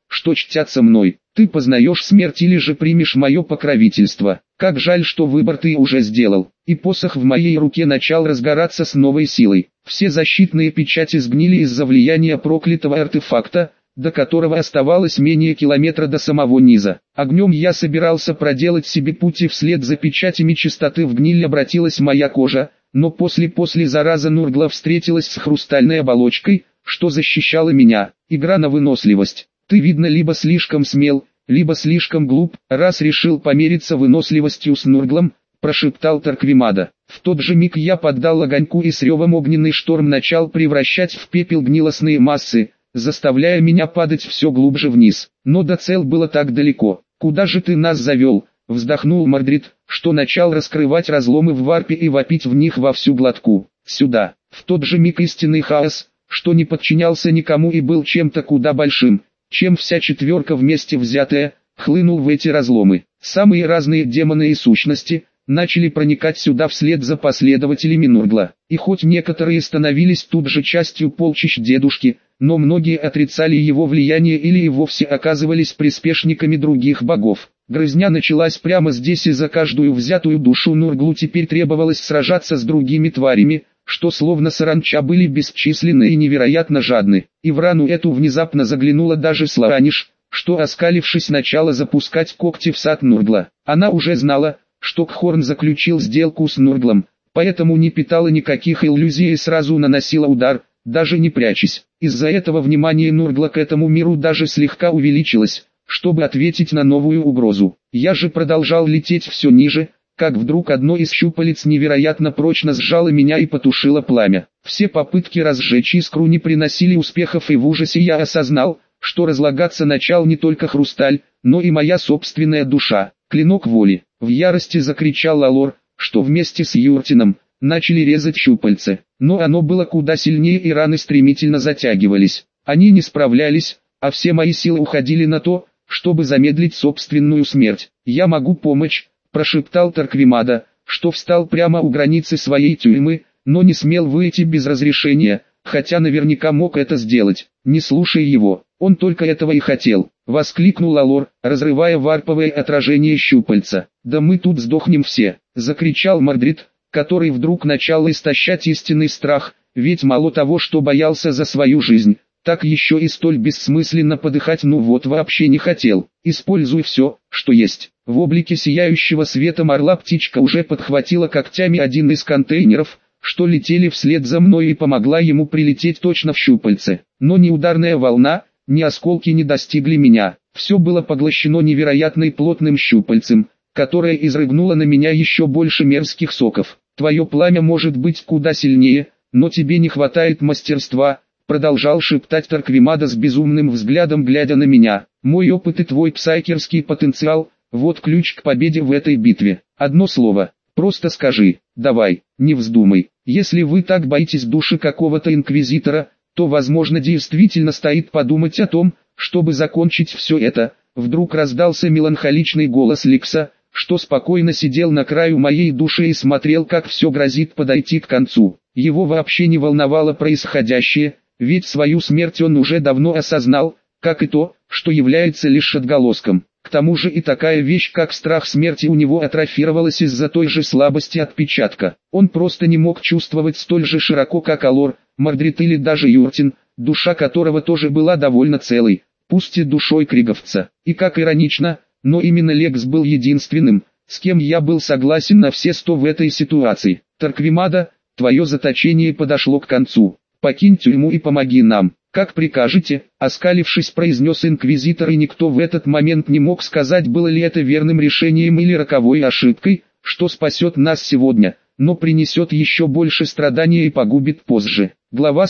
что чтятся мной. Ты познаешь смерть или же примешь мое покровительство. Как жаль, что выбор ты уже сделал. И посох в моей руке начал разгораться с новой силой. Все защитные печати сгнили из-за влияния проклятого артефакта, до которого оставалось менее километра до самого низа. Огнем я собирался проделать себе путь, и вслед за печатями чистоты в гниль обратилась моя кожа, но после зараза Нургла встретилась с хрустальной оболочкой, что защищало меня. Игра на выносливость. Ты, видно, либо слишком смел, либо слишком глуп, раз решил помериться выносливостью с Нурглом, прошептал Торквемада. В тот же миг я поддал огоньку, и с ревом огненный шторм начал превращать в пепел гнилостные массы, заставляя меня падать все глубже вниз. Но до цели было так далеко. «Куда же ты нас завел?» — вздохнул Мордрид, что начал раскрывать разломы в варпе и вопить в них во всю глотку. «Сюда!» В тот же миг истинный хаос, что не подчинялся никому и был чем-то куда большим, чем вся четверка вместе взятая, хлынул в эти разломы. Самые разные демоны и сущности начали проникать сюда вслед за последователями Нургла. И хоть некоторые становились тут же частью полчищ дедушки, но многие отрицали его влияние или и вовсе оказывались приспешниками других богов. Грызня началась прямо здесь, и за каждую взятую душу Нурглу теперь требовалось сражаться с другими тварями, что словно саранча были бесчисленны и невероятно жадны. И в рану эту внезапно заглянула даже Слааниш, что, оскалившись, начала запускать когти в сад Нургла. Она уже знала, что Кхорн заключил сделку с Нурглом, поэтому не питала никаких иллюзий и сразу наносила удар, даже не прячась. Из-за этого внимание Нургла к этому миру даже слегка увеличилось, чтобы ответить на новую угрозу. Я же продолжал лететь все ниже, как вдруг одно из щупалец невероятно прочно сжало меня и потушило пламя. Все попытки разжечь искру не приносили успехов, и в ужасе я осознал, что разлагаться начал не только хрусталь, но и моя собственная душа. Клинок воли. В ярости закричал Алор, что вместе с Юртином начали резать щупальце. Но оно было куда сильнее, и раны стремительно затягивались. Они не справлялись, а все мои силы уходили на то, чтобы замедлить собственную смерть. «Я могу помочь», — прошептал Торквемада, что встал прямо у границы своей тюрьмы, но не смел выйти без разрешения, хотя наверняка мог это сделать. Не слушай его, он только этого и хотел. Воскликнул Алор, разрывая варповое отражение щупальца. «Да мы тут сдохнем все!» — закричал Мордрид, который вдруг начал истощать истинный страх, ведь мало того, что боялся за свою жизнь, так еще и столь бессмысленно подыхать вообще не хотел. «Используй все, что есть». В облике сияющего светом орла птичка уже подхватила когтями один из контейнеров, что летели вслед за мной, и помогла ему прилететь точно в щупальце. Но ни ударная волна, ни осколки не достигли меня. Все было поглощено невероятной плотным щупальцем, которое изрыгнуло на меня еще больше мерзких соков. «Твое пламя может быть куда сильнее, но тебе не хватает мастерства», — продолжал шептать Торквемада с безумным взглядом, глядя на меня. «Мой опыт и твой псайкерский потенциал — вот ключ к победе в этой битве. Одно слово, просто скажи, давай, не вздумай. Если вы так боитесь души какого-то инквизитора, то, возможно, действительно стоит подумать о том, чтобы закончить все это». Вдруг раздался меланхоличный голос Ликса, что спокойно сидел на краю моей души и смотрел, как все грозит подойти к концу. Его вообще не волновало происходящее, ведь свою смерть он уже давно осознал, как и то, что является лишь отголоском. К тому же и такая вещь, как страх смерти, у него атрофировалась из-за той же слабости отпечатка. Он просто не мог чувствовать столь же широко, как Алор, Мордрид или даже Юртин, душа которого тоже была довольно целой, пусть и душой криговца. И как иронично, но именно Лекс был единственным, с кем я был согласен на все 100 в этой ситуации. «Торквемада, твое заточение подошло к концу. Покинь тюрьму и помоги нам». «Как прикажете», — оскалившись, произнес инквизитор, и никто в этот момент не мог сказать, было ли это верным решением или роковой ошибкой, что спасет нас сегодня, но принесет еще больше страдания и погубит позже. Глава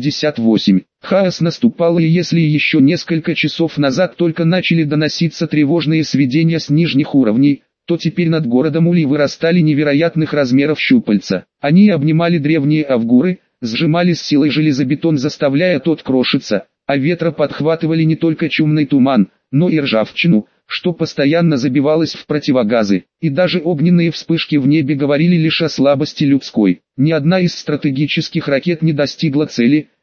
158. Хаос наступал, и если еще несколько часов назад только начали доноситься тревожные сведения с нижних уровней, то теперь над городом Ули вырастали невероятных размеров щупальца. Они обнимали древние авгуры, сжимали с силой железобетон, заставляя тот крошиться, а ветра подхватывали не только чумный туман, но и ржавчину, что постоянно забивалось в противогазы, и даже огненные вспышки в небе говорили лишь о слабости людской. Ни одна из стратегических ракет не достигла цели,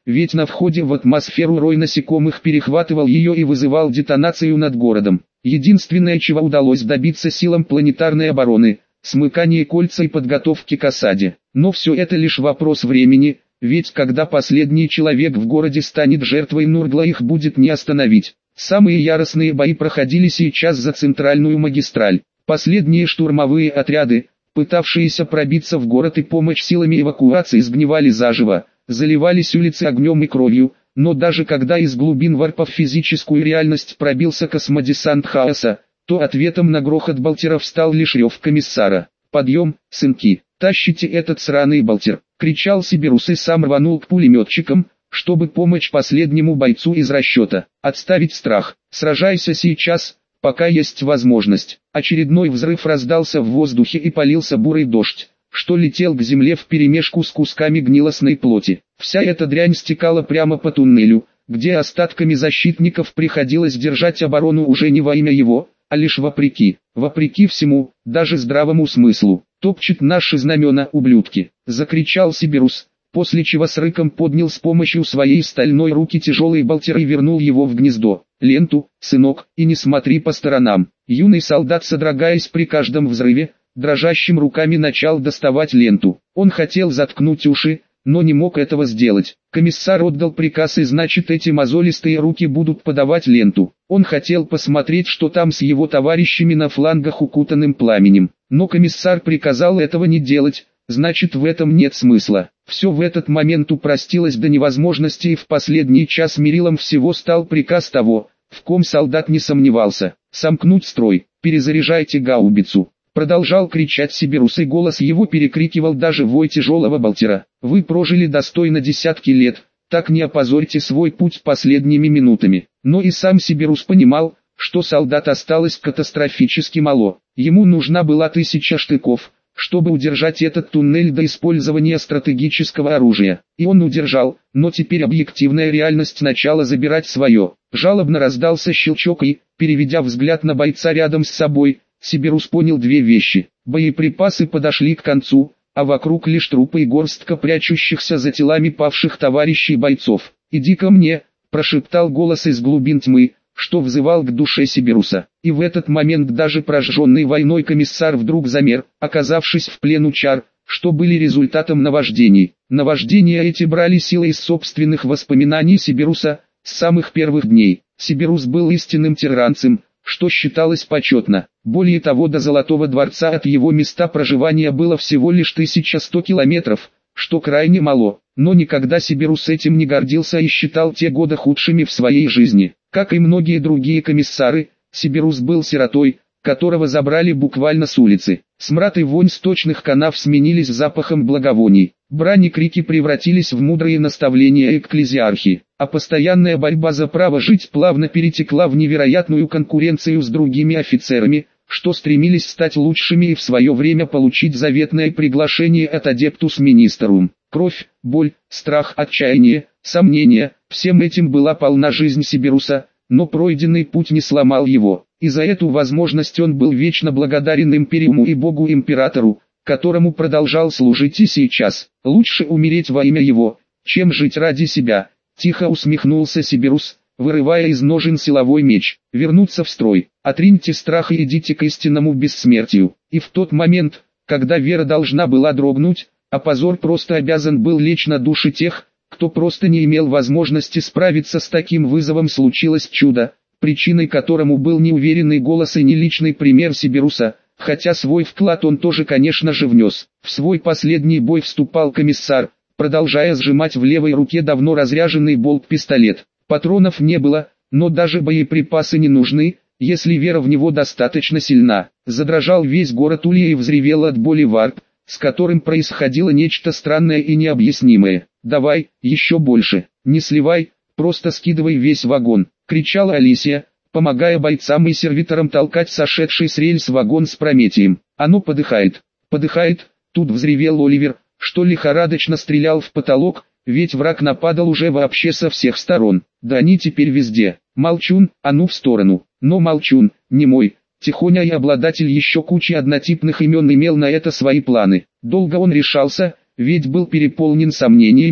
ведь на входе в атмосферу рой насекомых перехватывал ее и вызывал детонацию над городом. Единственное, чего удалось добиться силам планетарной обороны – смыкание кольца и подготовки к осаде. Но все это лишь вопрос времени, ведь когда последний человек в городе станет жертвой Нургла, их будет не остановить. Самые яростные бои проходили сейчас за центральную магистраль. Последние штурмовые отряды, пытавшиеся пробиться в город и помочь силами эвакуации, сгнивали заживо, заливались улицы огнем и кровью, но даже когда из глубин варпа в физическую реальность пробился космодесант хаоса, то ответом на грохот болтеров стал лишь рев комиссара. «Подъем, сынки, тащите этот сраный болтер!» — кричал Сибирус и сам рванул к пулеметчикам, чтобы помочь последнему бойцу из расчета. «Отставить страх, сражайся сейчас, пока есть возможность». Очередной взрыв раздался в воздухе и полился бурый дождь, что летел к земле вперемешку с кусками гнилостной плоти. Вся эта дрянь стекала прямо по туннелю, где остатками защитников приходилось держать оборону уже не во имя его, а лишь вопреки всему, даже здравому смыслу. «Топчет наши знамена, ублюдки!» — закричал Сибирус, после чего с рыком поднял с помощью своей стальной руки тяжелый болтер и вернул его в гнездо. «Ленту, сынок, и не смотри по сторонам». Юный солдат, содрогаясь при каждом взрыве, дрожащими руками начал доставать ленту. Он хотел заткнуть уши, но не мог этого сделать. Комиссар отдал приказ, и значит эти мозолистые руки будут подавать ленту. Он хотел посмотреть, что там с его товарищами на флангах, укутанным пламенем. Но комиссар приказал этого не делать, значит в этом нет смысла. Все в этот момент упростилось до невозможности, и в последний час мерилом всего стал приказ того, в ком солдат не сомневался: сомкнуть строй, перезаряжайте гаубицу. Продолжал кричать Сибирус, и голос его перекрикивал даже вой тяжелого болтера. «Вы прожили достойно десятки лет, так не опозорьте свой путь последними минутами». Но и сам Сибирус понимал, что солдат осталось катастрофически мало. Ему нужна была 1000 штыков, чтобы удержать этот туннель до использования стратегического оружия. И он удержал, но теперь объективная реальность начала забирать свое. Жалобно раздался щелчок, и, переведя взгляд на бойца рядом с собой, Сибирус понял две вещи. Боеприпасы подошли к концу, а вокруг лишь трупы и горстка прячущихся за телами павших товарищей бойцов. «Иди ко мне», — прошептал голос из глубин тьмы, что взывал к душе Сибируса. И в этот момент даже прожженный войной комиссар вдруг замер, оказавшись в плену чар, что были результатом наваждений. Наваждения эти брали силы из собственных воспоминаний Сибируса, с самых первых дней. Сибирус был истинным тиранцем, что считалось почетно. Более того, до Золотого дворца от его места проживания было всего лишь 1100 километров, что крайне мало. Но никогда Сибирус этим не гордился и считал те годы худшими в своей жизни. Как и многие другие комиссары, Сибирус был сиротой, которого забрали буквально с улицы. Смрад и вонь сточных канав сменились запахом благовоний. Брань и крики превратились в мудрые наставления экклезиархи, а постоянная борьба за право жить плавно перетекла в невероятную конкуренцию с другими офицерами, что стремились стать лучшими и в свое время получить заветное приглашение от Адептус Министерум. Кровь, боль, страх, отчаяние, сомнения – всем этим была полна жизнь Сибируса, но пройденный путь не сломал его. И за эту возможность он был вечно благодарен Империуму и Богу-Императору, которому продолжал служить и сейчас. «Лучше умереть во имя его, чем жить ради себя», — тихо усмехнулся Сибирус, вырывая из ножен силовой меч. «Вернуться в строй, отриньте страх и идите к истинному бессмертию». И в тот момент, когда вера должна была дрогнуть, а позор просто обязан был лечь на души тех, кто просто не имел возможности справиться с таким вызовом, случилось чудо, причиной которому был неуверенный голос и не личный пример Сибируса, хотя свой вклад он тоже, конечно же, внес. В свой последний бой вступал комиссар, продолжая сжимать в левой руке давно разряженный болт-пистолет. Патронов не было, но даже боеприпасы не нужны, если вера в него достаточно сильна. Задрожал весь город Улья и взревел от боли варп, с которым происходило нечто странное и необъяснимое. «Давай, еще больше, не сливай, просто скидывай весь вагон», — кричала Алисия, помогая бойцам и сервиторам толкать сошедший с рельс вагон с Прометием. «Оно подыхает, подыхает», — тут взревел Оливер, что лихорадочно стрелял в потолок, ведь враг нападал уже вообще со всех сторон. «Да они теперь везде. Молчун, а ну в сторону». Но Молчун, не мой, Тихоня и обладатель еще кучи однотипных имен, имел на это свои планы. Долго он решался, ведь был переполнен сомнениями,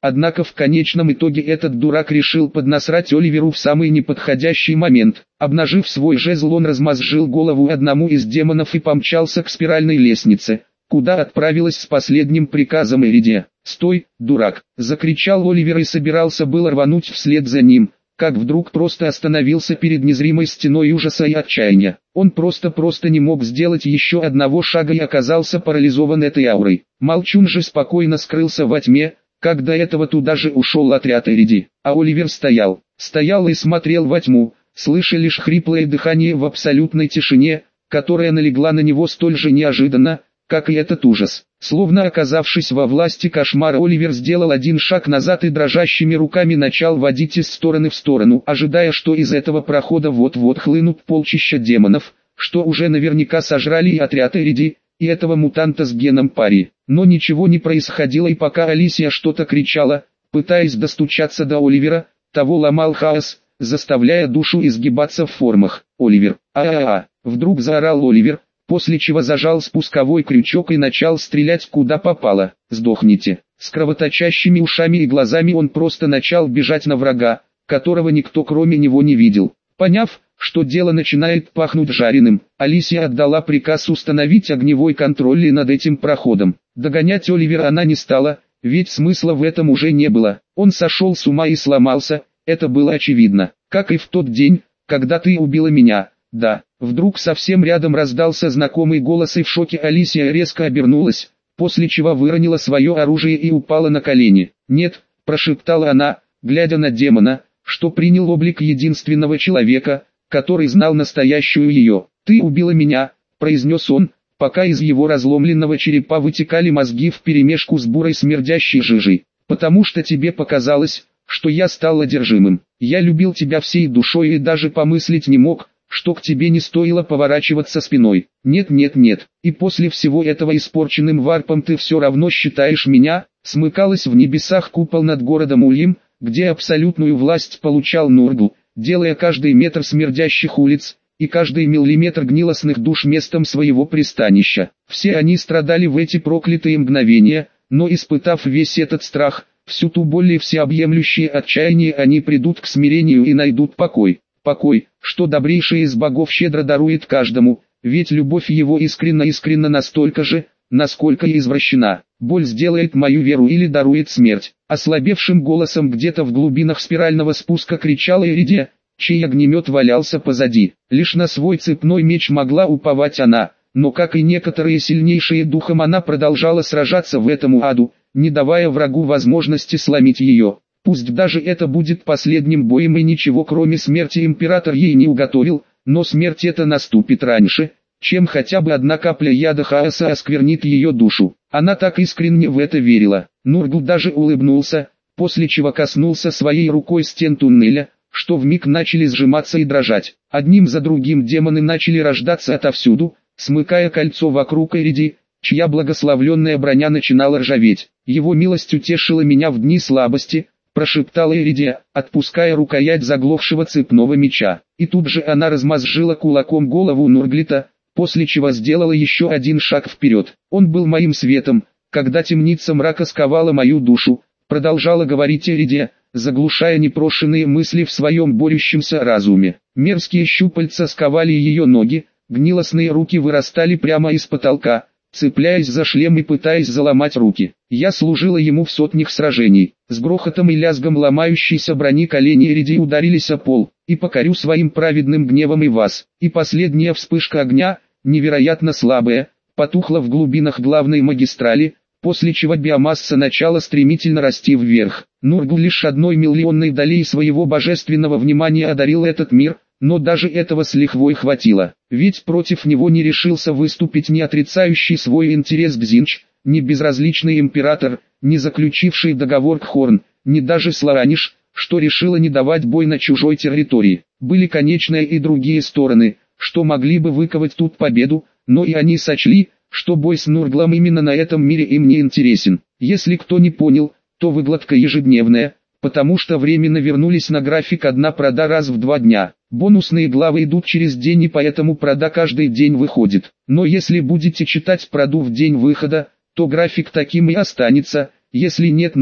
Однако в конечном итоге этот дурак решил поднасрать Оливеру в самый неподходящий момент. Обнажив свой жезл, он размозжил голову одному из демонов и помчался к спиральной лестнице, куда отправилась с последним приказом Эридия. «Стой, дурак!» — закричал Оливер и собирался было рвануть вслед за ним, как вдруг просто остановился перед незримой стеной ужаса и отчаяния. Он просто не мог сделать еще одного шага и оказался парализован этой аурой. Молчун же спокойно скрылся во тьме, как до этого туда же ушел отряд Эриди. А Оливер стоял и смотрел во тьму, слыша лишь хриплое дыхание в абсолютной тишине, которая налегла на него столь же неожиданно, как и этот ужас. Словно оказавшись во власти кошмара, Оливер сделал один шаг назад и дрожащими руками начал водить из стороны в сторону, ожидая, что из этого прохода вот-вот хлынут полчища демонов, что уже наверняка сожрали и отряд Эриди, и этого мутанта с геном пари. Но ничего не происходило, и пока Алисия что-то кричала, пытаясь достучаться до Оливера, того ломал хаос, заставляя душу изгибаться в формах. «Оливер! Вдруг заорал Оливер, после чего зажал спусковой крючок и начал стрелять куда попало. «Сдохните!» С кровоточащими ушами и глазами он просто начал бежать на врага, которого никто кроме него не видел. Поняв, что дело начинает пахнуть жареным, Алисия отдала приказ установить огневой контроль над этим проходом. Догонять Оливера она не стала, ведь смысла в этом уже не было. Он сошел с ума и сломался, это было очевидно. Как и в тот день, когда ты убила меня. Да. Вдруг совсем рядом раздался знакомый голос, и в шоке Алисия резко обернулась, после чего выронила свое оружие и упала на колени. «Нет», – прошептала она, глядя на демона, что принял облик единственного человека, который знал настоящую ее. «Ты убила меня», – произнес он, пока из его разломленного черепа вытекали мозги вперемешку с бурой смердящей жижей. «Потому что тебе показалось, что я стал одержимым. Я любил тебя всей душой и даже помыслить не мог, что к тебе не стоило поворачиваться спиной. Нет, и после всего этого испорченным варпом ты все равно считаешь меня». Смыкалась в небесах купол над городом Ульим, где абсолютную власть получал Нургл, делая каждый метр смердящих улиц и каждый миллиметр гнилостных душ местом своего пристанища. Все они страдали в эти проклятые мгновения, но испытав весь этот страх, всю ту боль и всеобъемлющее отчаяние, они придут к смирению и найдут покой. Покой, что добрейший из богов щедро дарует каждому, ведь любовь его искренна настолько же, насколько и извращена. Боль сделает мою веру или дарует смерть. Ослабевшим голосом где-то в глубинах спирального спуска кричала Эридия, чей огнемет валялся позади. Лишь на свой цепной меч могла уповать она, но как и некоторые сильнейшие духом, она продолжала сражаться в этом аду, не давая врагу возможности сломить ее. Пусть даже это будет последним боем и ничего кроме смерти император ей не уготовил, но смерть эта наступит раньше, чем хотя бы одна капля яда хаоса осквернит ее душу. Она так искренне в это верила. Нургл даже улыбнулся, после чего коснулся своей рукой стен туннеля, что вмиг начали сжиматься и дрожать. Одним за другим демоны начали рождаться отовсюду, смыкая кольцо вокруг Эриди, чья благословленная броня начинала ржаветь. «Его милость утешила меня в дни слабости», — прошептала Эридия, отпуская рукоять заглохшего цепного меча. И тут же она размозжила кулаком голову Нурглита, после чего сделала еще один шаг вперед. «Он был моим светом, когда темница мрака сковала мою душу», — продолжала говорить Эридия, заглушая непрошенные мысли в своем борющемся разуме. Мерзкие щупальца сковали ее ноги, гнилостные руки вырастали прямо из потолка, цепляясь за шлем и пытаясь заломать руки. Я служила ему в сотнях сражений. С грохотом и лязгом ломающейся брони колени Эридии ударились о пол. «И покорю своим праведным гневом и вас». И последняя вспышка огня, невероятно слабая, потухла в глубинах главной магистрали, после чего биомасса начала стремительно расти вверх. Нургл лишь 1/1000000 долей своего божественного внимания одарил этот мир, но даже этого с лихвой хватило, ведь против него не решился выступить ни отрицающий свой интерес Гзинч, ни безразличный император, ни заключивший договор Кхорн, ни даже Слааниш, что решила не давать бой на чужой территории. Были, конечно, и другие стороны, что могли бы выковать тут победу, но и они сочли, что бой с Нурглом именно на этом мире им не интересен. Если кто не понял, то выкладка ежедневная, потому что временно вернулись на график одна прода раз в 2 дня. Бонусные главы идут через день, и поэтому прода каждый день выходит. Но если будете читать проду в день выхода, то график таким и останется, если нет,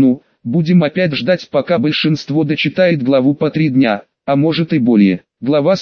Будем опять ждать, пока большинство дочитает главу по 3 дня, а может и более. Глава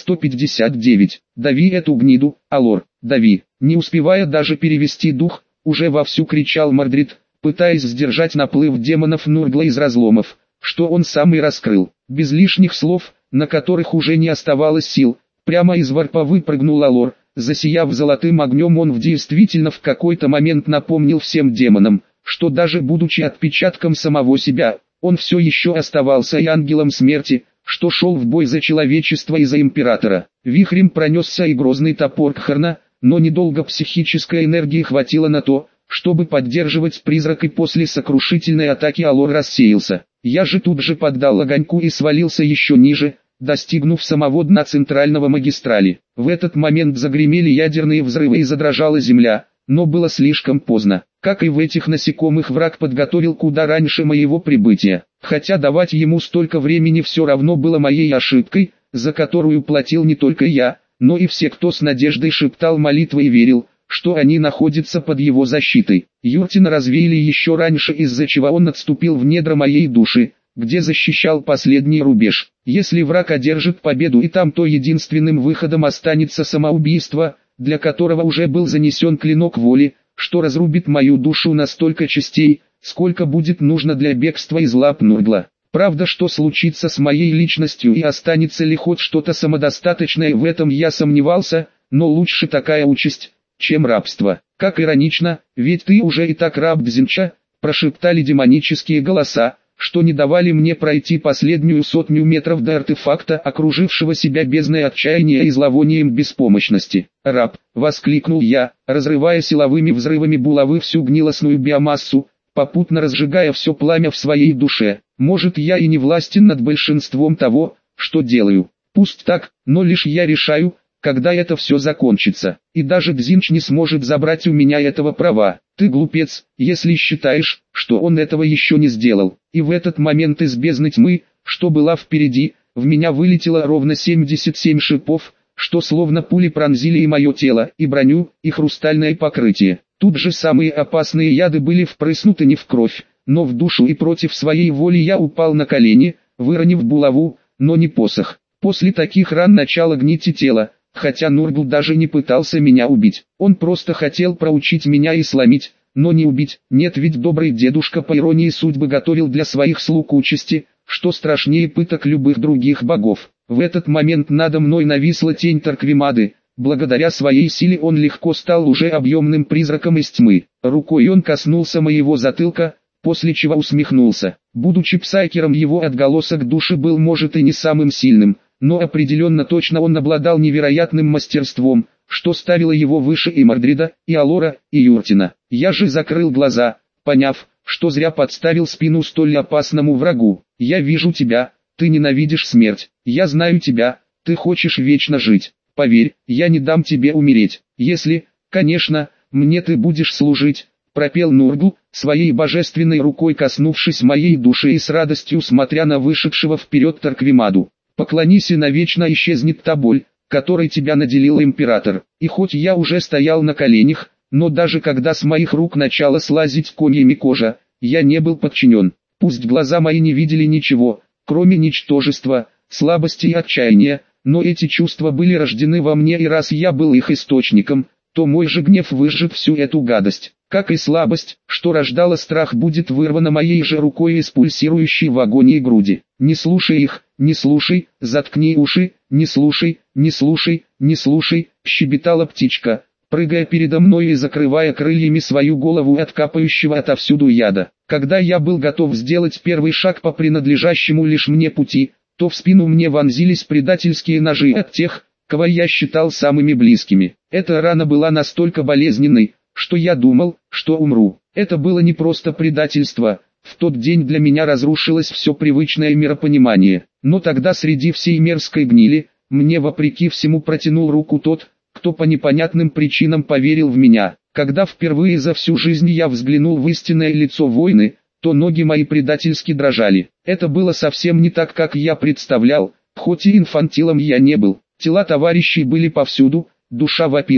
159. Дави эту гниду, Алор, дави. Не успевая даже перевести дух, уже вовсю кричал Мордрид, пытаясь сдержать наплыв демонов Нургла из разломов, что он сам и раскрыл. Без лишних слов, на которых уже не оставалось сил, прямо из варпа выпрыгнул Алор. Засияв золотым огнем, он действительно в какой-то момент напомнил всем демонам, что даже будучи отпечатком самого себя, он все еще оставался и ангелом смерти, что шел в бой за человечество и за императора. Вихрем пронесся и грозный топор Кхарна, но недолго психической энергии хватило на то, чтобы поддерживать призрак, и после сокрушительной атаки Алор рассеялся. Я же тут же поддал огоньку и свалился еще ниже, достигнув самого дна центрального магистрали. В этот момент загремели ядерные взрывы и задрожала земля, но было слишком поздно. Как и в этих насекомых, враг подготовил куда раньше моего прибытия. Хотя давать ему столько времени все равно было моей ошибкой, за которую платил не только я, но и все, кто с надеждой шептал молитвы и верил, что они находятся под его защитой. Юртина развеяли еще раньше, из-за чего он отступил в недра моей души, где защищал последний рубеж. Если враг одержит победу и там, то единственным выходом останется самоубийство, для которого уже был занесен клинок воли, что разрубит мою душу на столько частей, сколько будет нужно для бегства из лап Нургла. Правда, что случится с моей личностью и останется ли хоть что-то самодостаточное, в этом я сомневался, но лучше такая участь, чем рабство. Как иронично, ведь ты уже и так раб Дзинча, прошептали демонические голоса, что не давали мне пройти последнюю 100 метров до артефакта, окружившего себя бездной отчаяния и зловонием беспомощности. «Раб!» — воскликнул я, разрывая силовыми взрывами булавы всю гнилостную биомассу, попутно разжигая все пламя в своей душе. Может, я и не властен над большинством того, что делаю. Пусть так, но лишь я решаю, когда это все закончится. И даже Дзинч не сможет забрать у меня этого права. Ты глупец, если считаешь, что он этого еще не сделал. И в этот момент из бездны тьмы, что была впереди, в меня вылетело ровно 77 шипов, что словно пули пронзили и мое тело, и броню, и хрустальное покрытие. Тут же самые опасные яды были впрыснуты не в кровь, но в душу, и против своей воли я упал на колени, выронив булаву, но не посох. После таких ран начало гнить и тело, хотя Нургл даже не пытался меня убить. Он просто хотел проучить меня и сломить, но не убить. Нет, ведь добрый дедушка по иронии судьбы готовил для своих слуг участи, что страшнее пыток любых других богов. В этот момент надо мной нависла тень Тарквимады. Благодаря своей силе он легко стал уже объемным призраком из тьмы. Рукой он коснулся моего затылка, после чего усмехнулся. Будучи псайкером, его отголосок души был может и не самым сильным, но определенно точно он обладал невероятным мастерством, что ставило его выше и Мордрида, и Алора, и Юртина. Я же закрыл глаза, поняв, что зря подставил спину столь опасному врагу. «Я вижу тебя, ты ненавидишь смерть. Я знаю тебя, ты хочешь вечно жить. Поверь, я не дам тебе умереть, если, конечно, мне ты будешь служить», — пропел Нургл, своей божественной рукой коснувшись моей души и с радостью смотря на вышедшего вперед Тарквимаду. «Поклонись, и навечно исчезнет та боль, которой тебя наделил император». И хоть я уже стоял на коленях, но даже когда с моих рук начала слазить комьями кожа, я не был подчинен. Пусть глаза мои не видели ничего, кроме ничтожества, слабости и отчаяния, но эти чувства были рождены во мне, и раз я был их источником, то мой же гнев выжжет всю эту гадость. Как и слабость, что рождала страх, будет вырвана моей же рукой из пульсирующей в агонии груди. «Не слушай их, не слушай, заткни уши, не слушай, не слушай, не слушай», — щебетала птичка, прыгая передо мной и закрывая крыльями свою голову от капающего отовсюду яда. Когда я был готов сделать первый шаг по принадлежащему лишь мне пути, то в спину мне вонзились предательские ножи от тех, кого я считал самыми близкими. Эта рана была настолько болезненной, что я думал, что умру. Это было не просто предательство. В тот день для меня разрушилось все привычное миропонимание. Но тогда среди всей мерзкой гнили, мне вопреки всему протянул руку тот, кто по непонятным причинам поверил в меня. Когда впервые за всю жизнь я взглянул в истинное лицо воины, то ноги мои предательски дрожали. Это было совсем не так, как я представлял, хоть и инфантилом я не был. Тела товарищей были повсюду, душа вопила,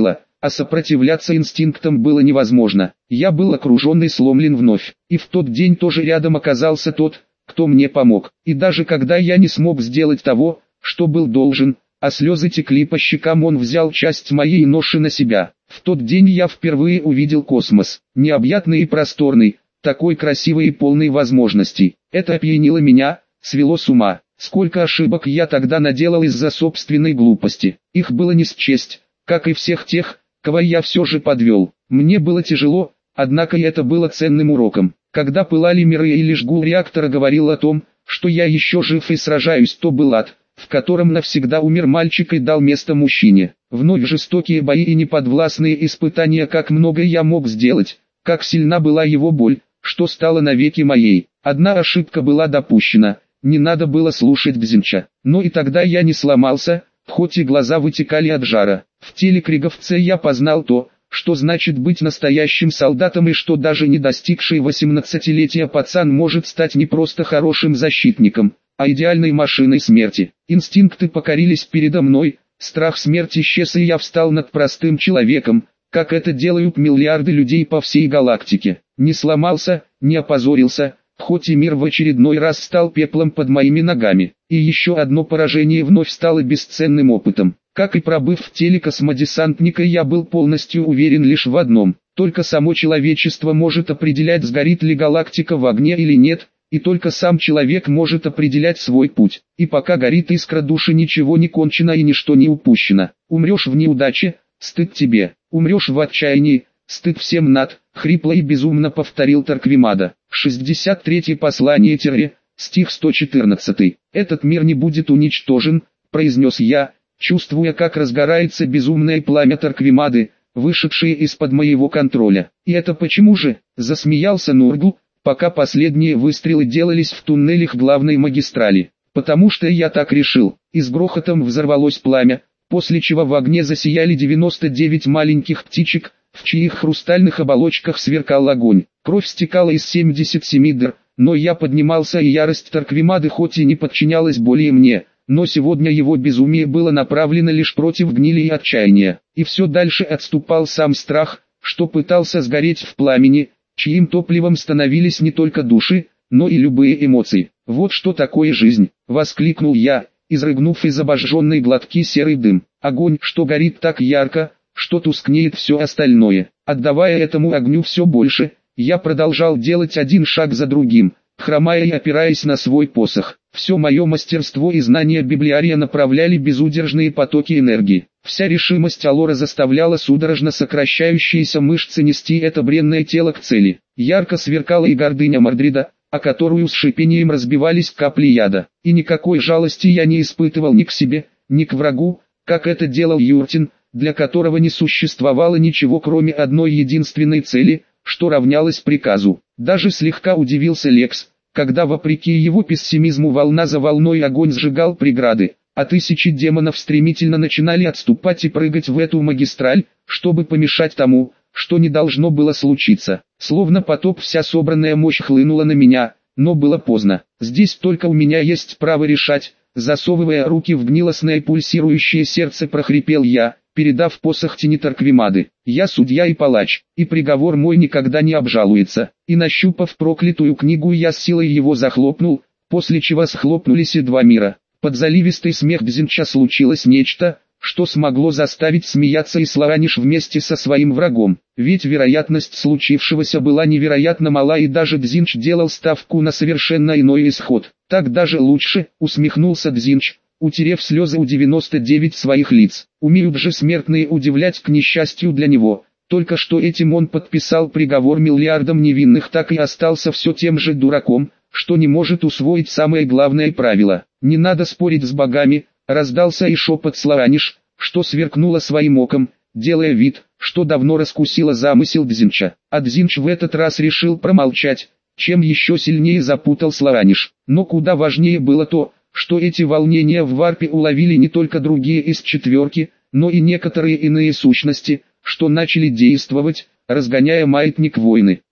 а сопротивляться инстинктам было невозможно. Я был окружен и сломлен вновь, и в тот день тоже рядом оказался тот, кто мне помог. И даже когда я не смог сделать того, что был должен, а слезы текли по щекам, он взял часть моей ноши на себя. В тот день я впервые увидел космос, необъятный и просторный, такой красивый и полный возможностей. Это опьянило меня, свело с ума. Сколько ошибок я тогда наделал из-за собственной глупости. Их было не счесть, как и всех тех, кого я все же подвел. Мне было тяжело, однако и это было ценным уроком. Когда пылали миры и лишь гул реактора говорил о том, что я еще жив и сражаюсь, то был ад, в котором навсегда умер мальчик и дал место мужчине. Вновь жестокие бои и неподвластные испытания, как много я мог сделать, как сильна была его боль, что стало навеки моей. Одна ошибка была допущена, не надо было слушать Дзинча. Но и тогда я не сломался, хоть и глаза вытекали от жара. В теле Криговца я познал то, что значит быть настоящим солдатом, и что даже не достигший 18-летия пацан может стать не просто хорошим защитником, а идеальной машиной смерти. Инстинкты покорились передо мной, страх смерти исчез, и я встал над простым человеком, как это делают миллиарды людей по всей галактике. Не сломался, не опозорился, хоть и мир в очередной раз стал пеплом под моими ногами. И еще одно поражение вновь стало бесценным опытом. Как и пробыв в теле космодесантника, я был полностью уверен лишь в одном: только само человечество может определять, сгорит ли галактика в огне или нет, и только сам человек может определять свой путь. И пока горит искра души, ничего не кончено и ничто не упущено. Умрешь в неудаче — стыд тебе, умрешь в отчаянии — стыд всем над, хрипло и безумно повторил Торквемада. 63 послание стих 114. Этот мир не будет уничтожен, произнес я, чувствуя, как разгорается безумное пламя Торквемады, вышедшее из-под моего контроля. И это почему же? Засмеялся Нургл, пока последние выстрелы делались в туннелях главной магистрали. Потому что я так решил. И с грохотом взорвалось пламя, после чего в огне засияли 99 маленьких птичек, в чьих хрустальных оболочках сверкал огонь. Кровь стекала из 77 дыр, но я поднимался, и ярость Торквемады хоть и не подчинялась более мне, но сегодня его безумие было направлено лишь против гнили и отчаяния. И все дальше отступал сам страх, что пытался сгореть в пламени, чьим топливом становились не только души, но и любые эмоции. «Вот что такое жизнь!» — воскликнул я, изрыгнув из обожженной глотки серый дым. Огонь, что горит так ярко, что тускнеет все остальное. Отдавая этому огню все больше, я продолжал делать один шаг за другим, хромая и опираясь на свой посох. Все мое мастерство и знания библиария направляли безудержные потоки энергии. Вся решимость Алора заставляла судорожно сокращающиеся мышцы нести это бренное тело к цели. Ярко сверкала и гордыня Мордрида, о которую с шипением разбивались капли яда. И никакой жалости я не испытывал ни к себе, ни к врагу, как это делал Юртин, для которого не существовало ничего кроме одной единственной цели, что равнялось приказу. Даже слегка удивился Лекс, когда вопреки его пессимизму волна за волной огонь сжигал преграды, а тысячи демонов стремительно начинали отступать и прыгать в эту магистраль, чтобы помешать тому, что не должно было случиться. Словно потоп, вся собранная мощь хлынула на меня, но было поздно. Здесь только у меня есть право решать, засовывая руки в гнилостное пульсирующее сердце, прохрипел я, передав посох тени Торквемады. Я судья и палач, и приговор мой никогда не обжалуется. И нащупав проклятую книгу, я с силой его захлопнул, после чего схлопнулись и два мира. Под заливистый смех Дзинча случилось нечто, что смогло заставить смеяться и Слараниш вместе со своим врагом. Ведь вероятность случившегося была невероятно мала, и даже Дзинч делал ставку на совершенно иной исход. Так даже лучше, усмехнулся Дзинч, утерев слезы у 99 своих лиц. Умеют же смертные удивлять, к несчастью для него. Только что этим он подписал приговор миллиардам невинных, так и остался все тем же дураком, что не может усвоить самое главное правило. Не надо спорить с богами, раздался и шепот Слараниш, что сверкнула своим оком, делая вид, что давно раскусила замысел Дзинча. А Дзинч в этот раз решил промолчать, чем еще сильнее запутал Слараниш. Но куда важнее было то, что эти волнения в варпе уловили не только другие из четверки, но и некоторые иные сущности, что начали действовать, разгоняя маятник войны.